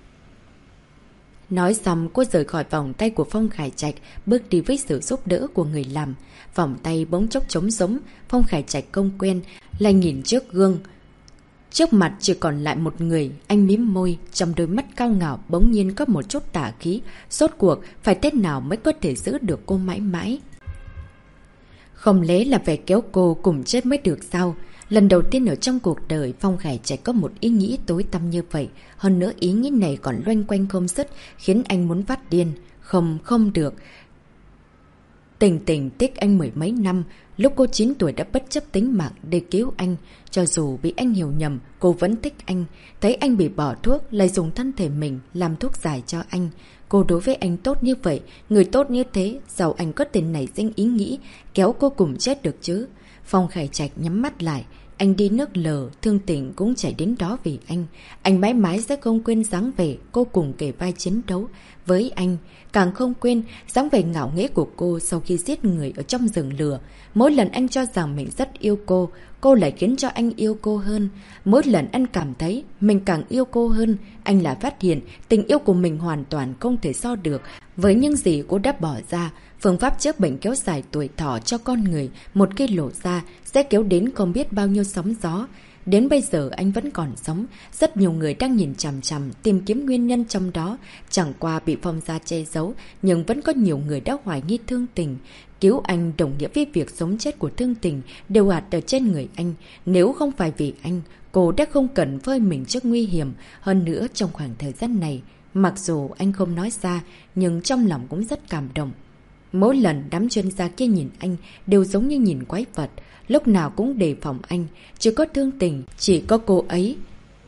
Nói xong, cô rời khỏi vòng tay của Phong Khải Trạch, bước đi với sự giúp đỡ của người làm. Vòng tay bỗng chốc trống rỗng, Phong Khải Trạch không quen, lại nhìn trước gương. Trước mặt chỉ còn lại một người, anh mím môi, trong đôi mắt cao ngạo bỗng nhiên có một chút tà khí. Rốt cuộc, phải thế nào mới có thể giữ được cô mãi mãi? Không lẽ là phải kéo cô cùng chết mới được sao? Lần đầu tiên ở trong cuộc đời, Phong Khải Trạch có một ý nghĩ tối tăm như vậy. Hơn nữa ý nghĩ này còn loanh quanh không dứt, khiến anh muốn phát điên. Không được. Tình Tình thích anh mười mấy năm, lúc cô 9 tuổi đã bất chấp tính mạng để cứu anh. Cho dù bị anh hiểu nhầm, cô vẫn thích anh. Thấy anh bị bỏ thuốc, lại dùng thân thể mình làm thuốc giải cho anh. Cô đối với anh tốt như vậy, người tốt như thế, dẫu anh có tiền nảy sinh ý nghĩ, kéo cô cùng chết được chứ. Phong Khải Trạch nhắm mắt lại. Anh đi nước lờ, Thương Tình cũng chạy đến đó vì anh. Anh mãi mãi sẽ không quên dáng vẻ cô cùng kề vai chiến đấu với anh. Càng không quên dáng vẻ ngạo nghễ của cô sau khi giết người ở trong rừng lửa. Mỗi lần anh cho rằng mình rất yêu cô lại khiến cho anh yêu cô hơn. Mỗi lần anh cảm thấy mình càng yêu cô hơn, anh lại phát hiện tình yêu của mình hoàn toàn không thể so được với những gì cô đã bỏ ra. Phương pháp chữa bệnh kéo dài tuổi thọ cho con người, một khi lộ ra sẽ kéo đến không biết bao nhiêu sóng gió. Đến bây giờ anh vẫn còn sống, rất nhiều người đang nhìn chằm chằm tìm kiếm nguyên nhân trong đó. Chẳng qua bị Phong gia che giấu, nhưng vẫn có nhiều người đã hoài nghi Thương Tình. Cứu anh đồng nghĩa với việc sống chết của Thương Tình đều ạt ở trên người anh. Nếu không phải vì anh, cô đã không cần phơi mình trước nguy hiểm. Hơn nữa trong khoảng thời gian này, mặc dù anh không nói ra, nhưng trong lòng cũng rất cảm động. Mỗi lần đám chuyên gia kia nhìn anh đều giống như nhìn quái vật, lúc nào cũng đề phòng anh. Chỉ có Thương Tình, chỉ có cô ấy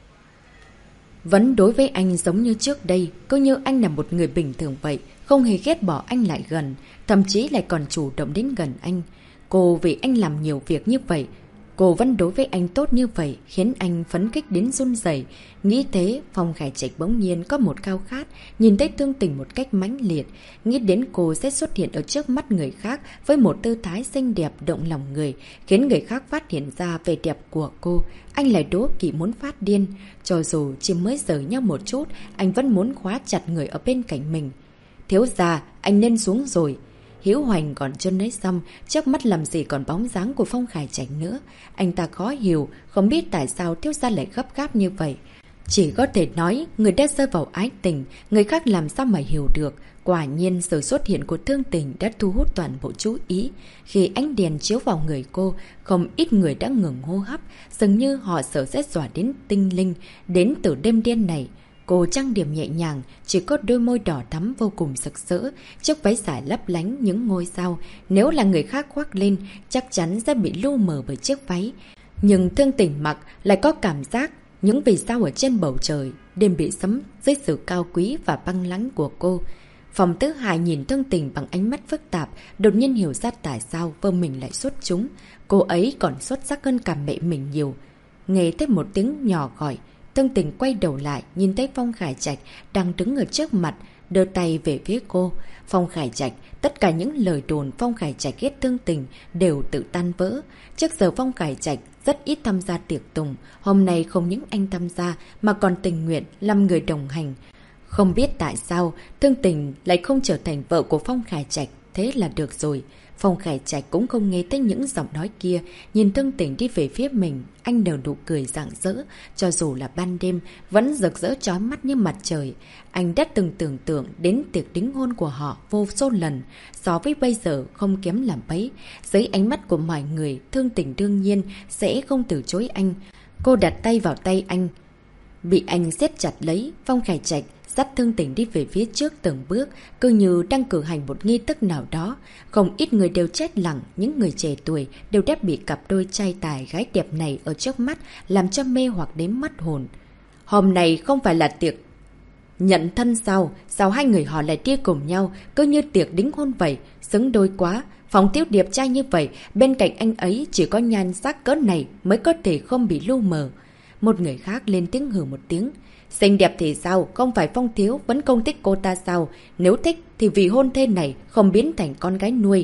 vẫn đối với anh giống như trước đây, cứ như anh là một người bình thường vậy, không hề ghét bỏ anh lại gần, thậm chí lại còn chủ động đến gần anh. Cô vì anh làm nhiều việc như vậy, cô vẫn đối với anh tốt như vậy, khiến anh phấn khích đến run rẩy. Nghĩ thế, Phong Khải Trạch bỗng nhiên có một khao khát, nhìn thấy Thương Tình một cách mãnh liệt. Nghĩ đến cô sẽ xuất hiện ở trước mắt người khác với một tư thái xinh đẹp động lòng người, khiến người khác phát hiện ra vẻ đẹp của cô. Anh lại đố kỵ muốn phát điên. Cho dù chỉ mới giở nhau một chút, anh vẫn muốn khóa chặt người ở bên cạnh mình. Thiếu gia, anh nên xuống rồi. Hiếu Hoành còn chưa nói xong, trước mắt làm gì còn bóng dáng của Phong Khải Trạch nữa. Anh ta khó hiểu, không biết tại sao thiếu gia lại gấp gáp như vậy. Chỉ có thể nói, người đã rơi vào ái tình, người khác làm sao mà hiểu được. Quả nhiên sự xuất hiện của Thương Tình đã thu hút toàn bộ chú ý. Khi ánh đèn chiếu vào người cô, không ít người đã ngừng hô hấp, dường như họ sợ sẽ dọa đến tinh linh, đến từ đêm đen này. Cô trang điểm nhẹ nhàng, chỉ có đôi môi đỏ thắm vô cùng sặc sỡ, chiếc váy dài lấp lánh những ngôi sao. Nếu là người khác khoác lên, chắc chắn sẽ bị lu mờ bởi chiếc váy. Nhưng Thương Tình mặc lại có cảm giác những vì sao ở trên bầu trời, đêm bị sấm dưới sự cao quý và băng lãnh của cô. Phòng Tứ Hải nhìn Thương Tình bằng ánh mắt phức tạp, đột nhiên hiểu ra tại sao vợ mình lại xuất chúng. Cô ấy còn xuất sắc hơn cả mẹ mình nhiều. Nghe thấy một tiếng nhỏ gọi, Thương Tình quay đầu lại, nhìn thấy Phong Khải Trạch đang đứng ở trước mặt, đưa tay về phía cô. Phong Khải Trạch, tất cả những lời đồn Phong Khải Trạch ghét Thương Tình đều tự tan vỡ. Trước giờ Phong Khải Trạch rất ít tham gia tiệc tùng, hôm nay không những anh tham gia mà còn tình nguyện làm người đồng hành. Không biết tại sao Thương Tình lại không trở thành vợ của Phong Khải Trạch, thế là được rồi. Phong Khải Trạch cũng không nghe thấy những giọng nói kia, nhìn Thương Tình đi về phía mình, anh nở nụ cười rạng rỡ, cho dù là ban đêm vẫn rực rỡ chói mắt như mặt trời. Anh đã từng tưởng tượng đến tiệc đính hôn của họ vô số lần, so với bây giờ không kém làm mấy. Dưới ánh mắt của mọi người, Thương Tình đương nhiên sẽ không từ chối anh. Cô đặt tay vào tay anh, bị anh siết chặt lấy. Phong Khải Trạch dắt Thương Tình đi về phía trước từng bước, cứ như đang cử hành một nghi thức nào đó. Không ít người đều chết lặng, những người trẻ tuổi đều đã bị cặp đôi trai tài gái đẹp này ở trước mắt làm cho mê hoặc đến mất hồn. Hôm nay không phải là tiệc nhận thân sao? Sao hai người họ lại đi cùng nhau, cứ như tiệc đính hôn vậy, xứng đôi quá. Phong Thiếu đẹp trai như vậy, bên cạnh anh ấy chỉ có nhan sắc cỡ này mới có thể không bị lu mờ. Một người khác lên tiếng hừ một tiếng. Xinh đẹp thì sao, không phải Phong Thiếu vẫn không thích cô ta sao? Nếu thích thì vì hôn thê này không biến thành con gái nuôi.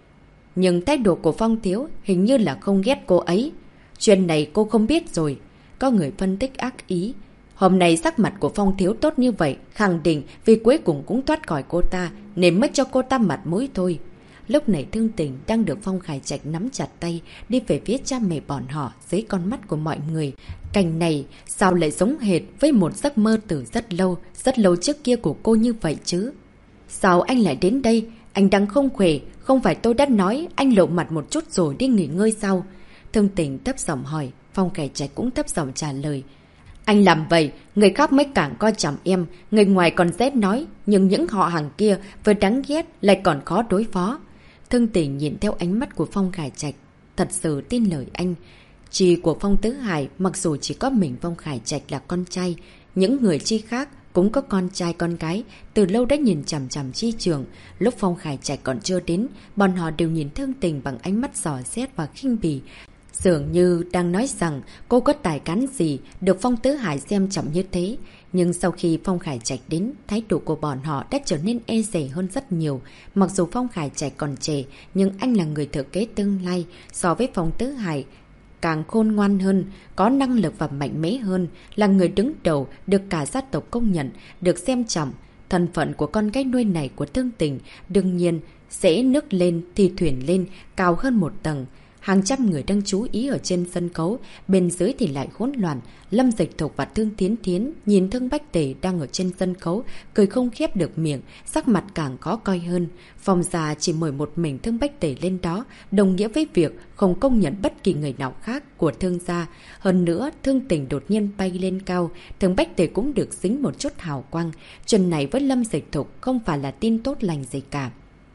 Nhưng thái độ của Phong Thiếu hình như là không ghét cô ấy. Chuyện này cô không biết rồi. Có người phân tích ác ý. Hôm nay sắc mặt của Phong Thiếu tốt như vậy, khẳng định vì cuối cùng cũng thoát khỏi cô ta, nên mất cho cô ta mặt mũi thôi. Lúc này Thương Tình đang được Phong Khải Trạch nắm chặt tay, đi về phía cha mẹ bọn họ dưới con mắt của mọi người. Cảnh này sao lại giống hệt với một giấc mơ từ rất lâu trước kia của cô như vậy chứ? Sao anh lại đến đây? Anh đang không khỏe, không phải tôi đã nói anh lộ mặt một chút rồi đi nghỉ ngơi sao? Thương Tình thấp giọng hỏi, Phong Khải Trạch cũng thấp giọng trả lời. Anh làm vậy, người khác mới càng coi trọng em, người ngoài còn dễ nói, nhưng những họ hàng kia vừa đáng ghét lại còn khó đối phó. Thương Tình nhìn theo ánh mắt của Phong Khải Trạch, thật sự tin lời anh. Chị của Phong Tứ Hải mặc dù chỉ có mình Phong Khải Trạch là con trai, những người chi khác cũng có con trai con gái, từ lâu đã nhìn chằm chằm Chi Trường. Lúc Phong Khải Trạch còn chưa đến, bọn họ đều nhìn Thương Tình bằng ánh mắt dò xét và khinh bỉ. Dường như đang nói rằng cô có tài cán gì được Phong Tứ Hải xem trọng như thế. Nhưng sau khi Phong Khải Trạch đến, thái độ của bọn họ đã trở nên e dè hơn rất nhiều. Mặc dù Phong Khải Trạch còn trẻ, nhưng anh là người thừa kế tương lai. So với Phong Tứ Hải, càng khôn ngoan hơn, có năng lực và mạnh mẽ hơn, là người đứng đầu, được cả gia tộc công nhận, được xem trọng. Thân phận của con gái nuôi này của Thương Tình đương nhiên sẽ nước lên thì thuyền lên, cao hơn một tầng. Hàng trăm người đang chú ý ở trên sân khấu, bên dưới thì lại hỗn loạn. Lâm Dịch Thục và Thương Thiến Thiến nhìn Thương Bách Tề đang ở trên sân khấu, cười không khép được miệng, sắc mặt càng khó coi hơn. Phong gia chỉ mời một mình Thương Bách Tề lên đó, đồng nghĩa với việc không công nhận bất kỳ người nào khác của Thương gia. Hơn nữa, Thương Tình đột nhiên bay lên cao, Thương Bách Tề cũng được dính một chút hào quang. Chuyện này với Lâm Dịch Thục không phải là tin tốt lành gì cả.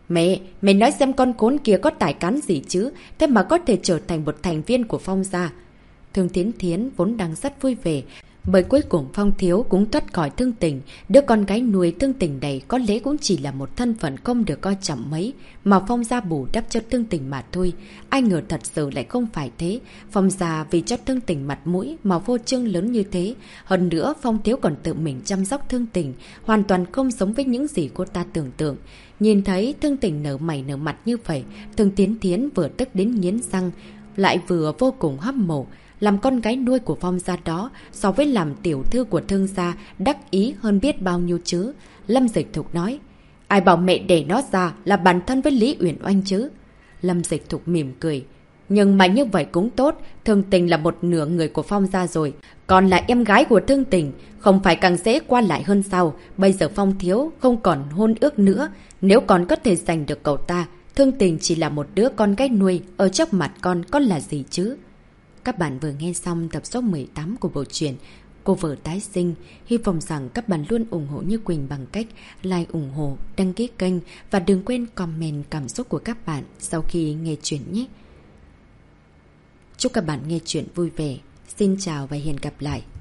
Mẹ nói xem con khốn kia có tài cán gì chứ, thế mà có thể trở thành một thành viên của Phong gia. Thương Thiến Thiến vốn đang rất vui vẻ, bởi cuối cùng Phong Thiếu cũng thoát khỏi Thương Tình. Đứa con gái nuôi Thương Tình này có lẽ cũng chỉ là một thân phận không được coi trọng mấy, mà Phong gia bù đắp cho Thương Tình mà thôi. Ai ngờ thật sự lại không phải thế. Phong gia vì cho Thương Tình mặt mũi mà vô trương lớn như thế. Hơn nữa Phong Thiếu còn tự mình chăm sóc Thương Tình, hoàn toàn không giống với những gì cô ta tưởng tượng. Nhìn thấy Thương Tình nở mày nở mặt như vậy, Thương Thiến Thiến vừa tức đến nghiến răng, lại vừa vô cùng hâm mộ. Làm con gái nuôi của Phong gia đó, so với làm tiểu thư của Thương gia, đắc ý hơn biết bao nhiêu chứ. Lâm Dịch Thục nói, ai bảo mẹ để nó ra là bản thân với Lý Uyển Oanh chứ. Lâm Dịch Thục mỉm cười, nhưng mà như vậy cũng tốt, Thương Tình là một nửa người của Phong gia rồi, còn là em gái của Thương Tình, không phải càng dễ qua lại hơn sao. Bây giờ Phong Thiếu không còn hôn ước nữa, nếu còn có thể giành được cậu ta, Thương Tình chỉ là một đứa con gái nuôi, ở trước mặt con có là gì chứ. Các bạn vừa nghe xong tập số 18 của bộ truyện Cô Vợ Tái Sinh. Hy vọng rằng các bạn luôn ủng hộ Như Quỳnh bằng cách like, ủng hộ, đăng ký kênh và đừng quên comment cảm xúc của các bạn sau khi nghe chuyện nhé. Chúc các bạn nghe chuyện vui vẻ. Xin chào và hẹn gặp lại.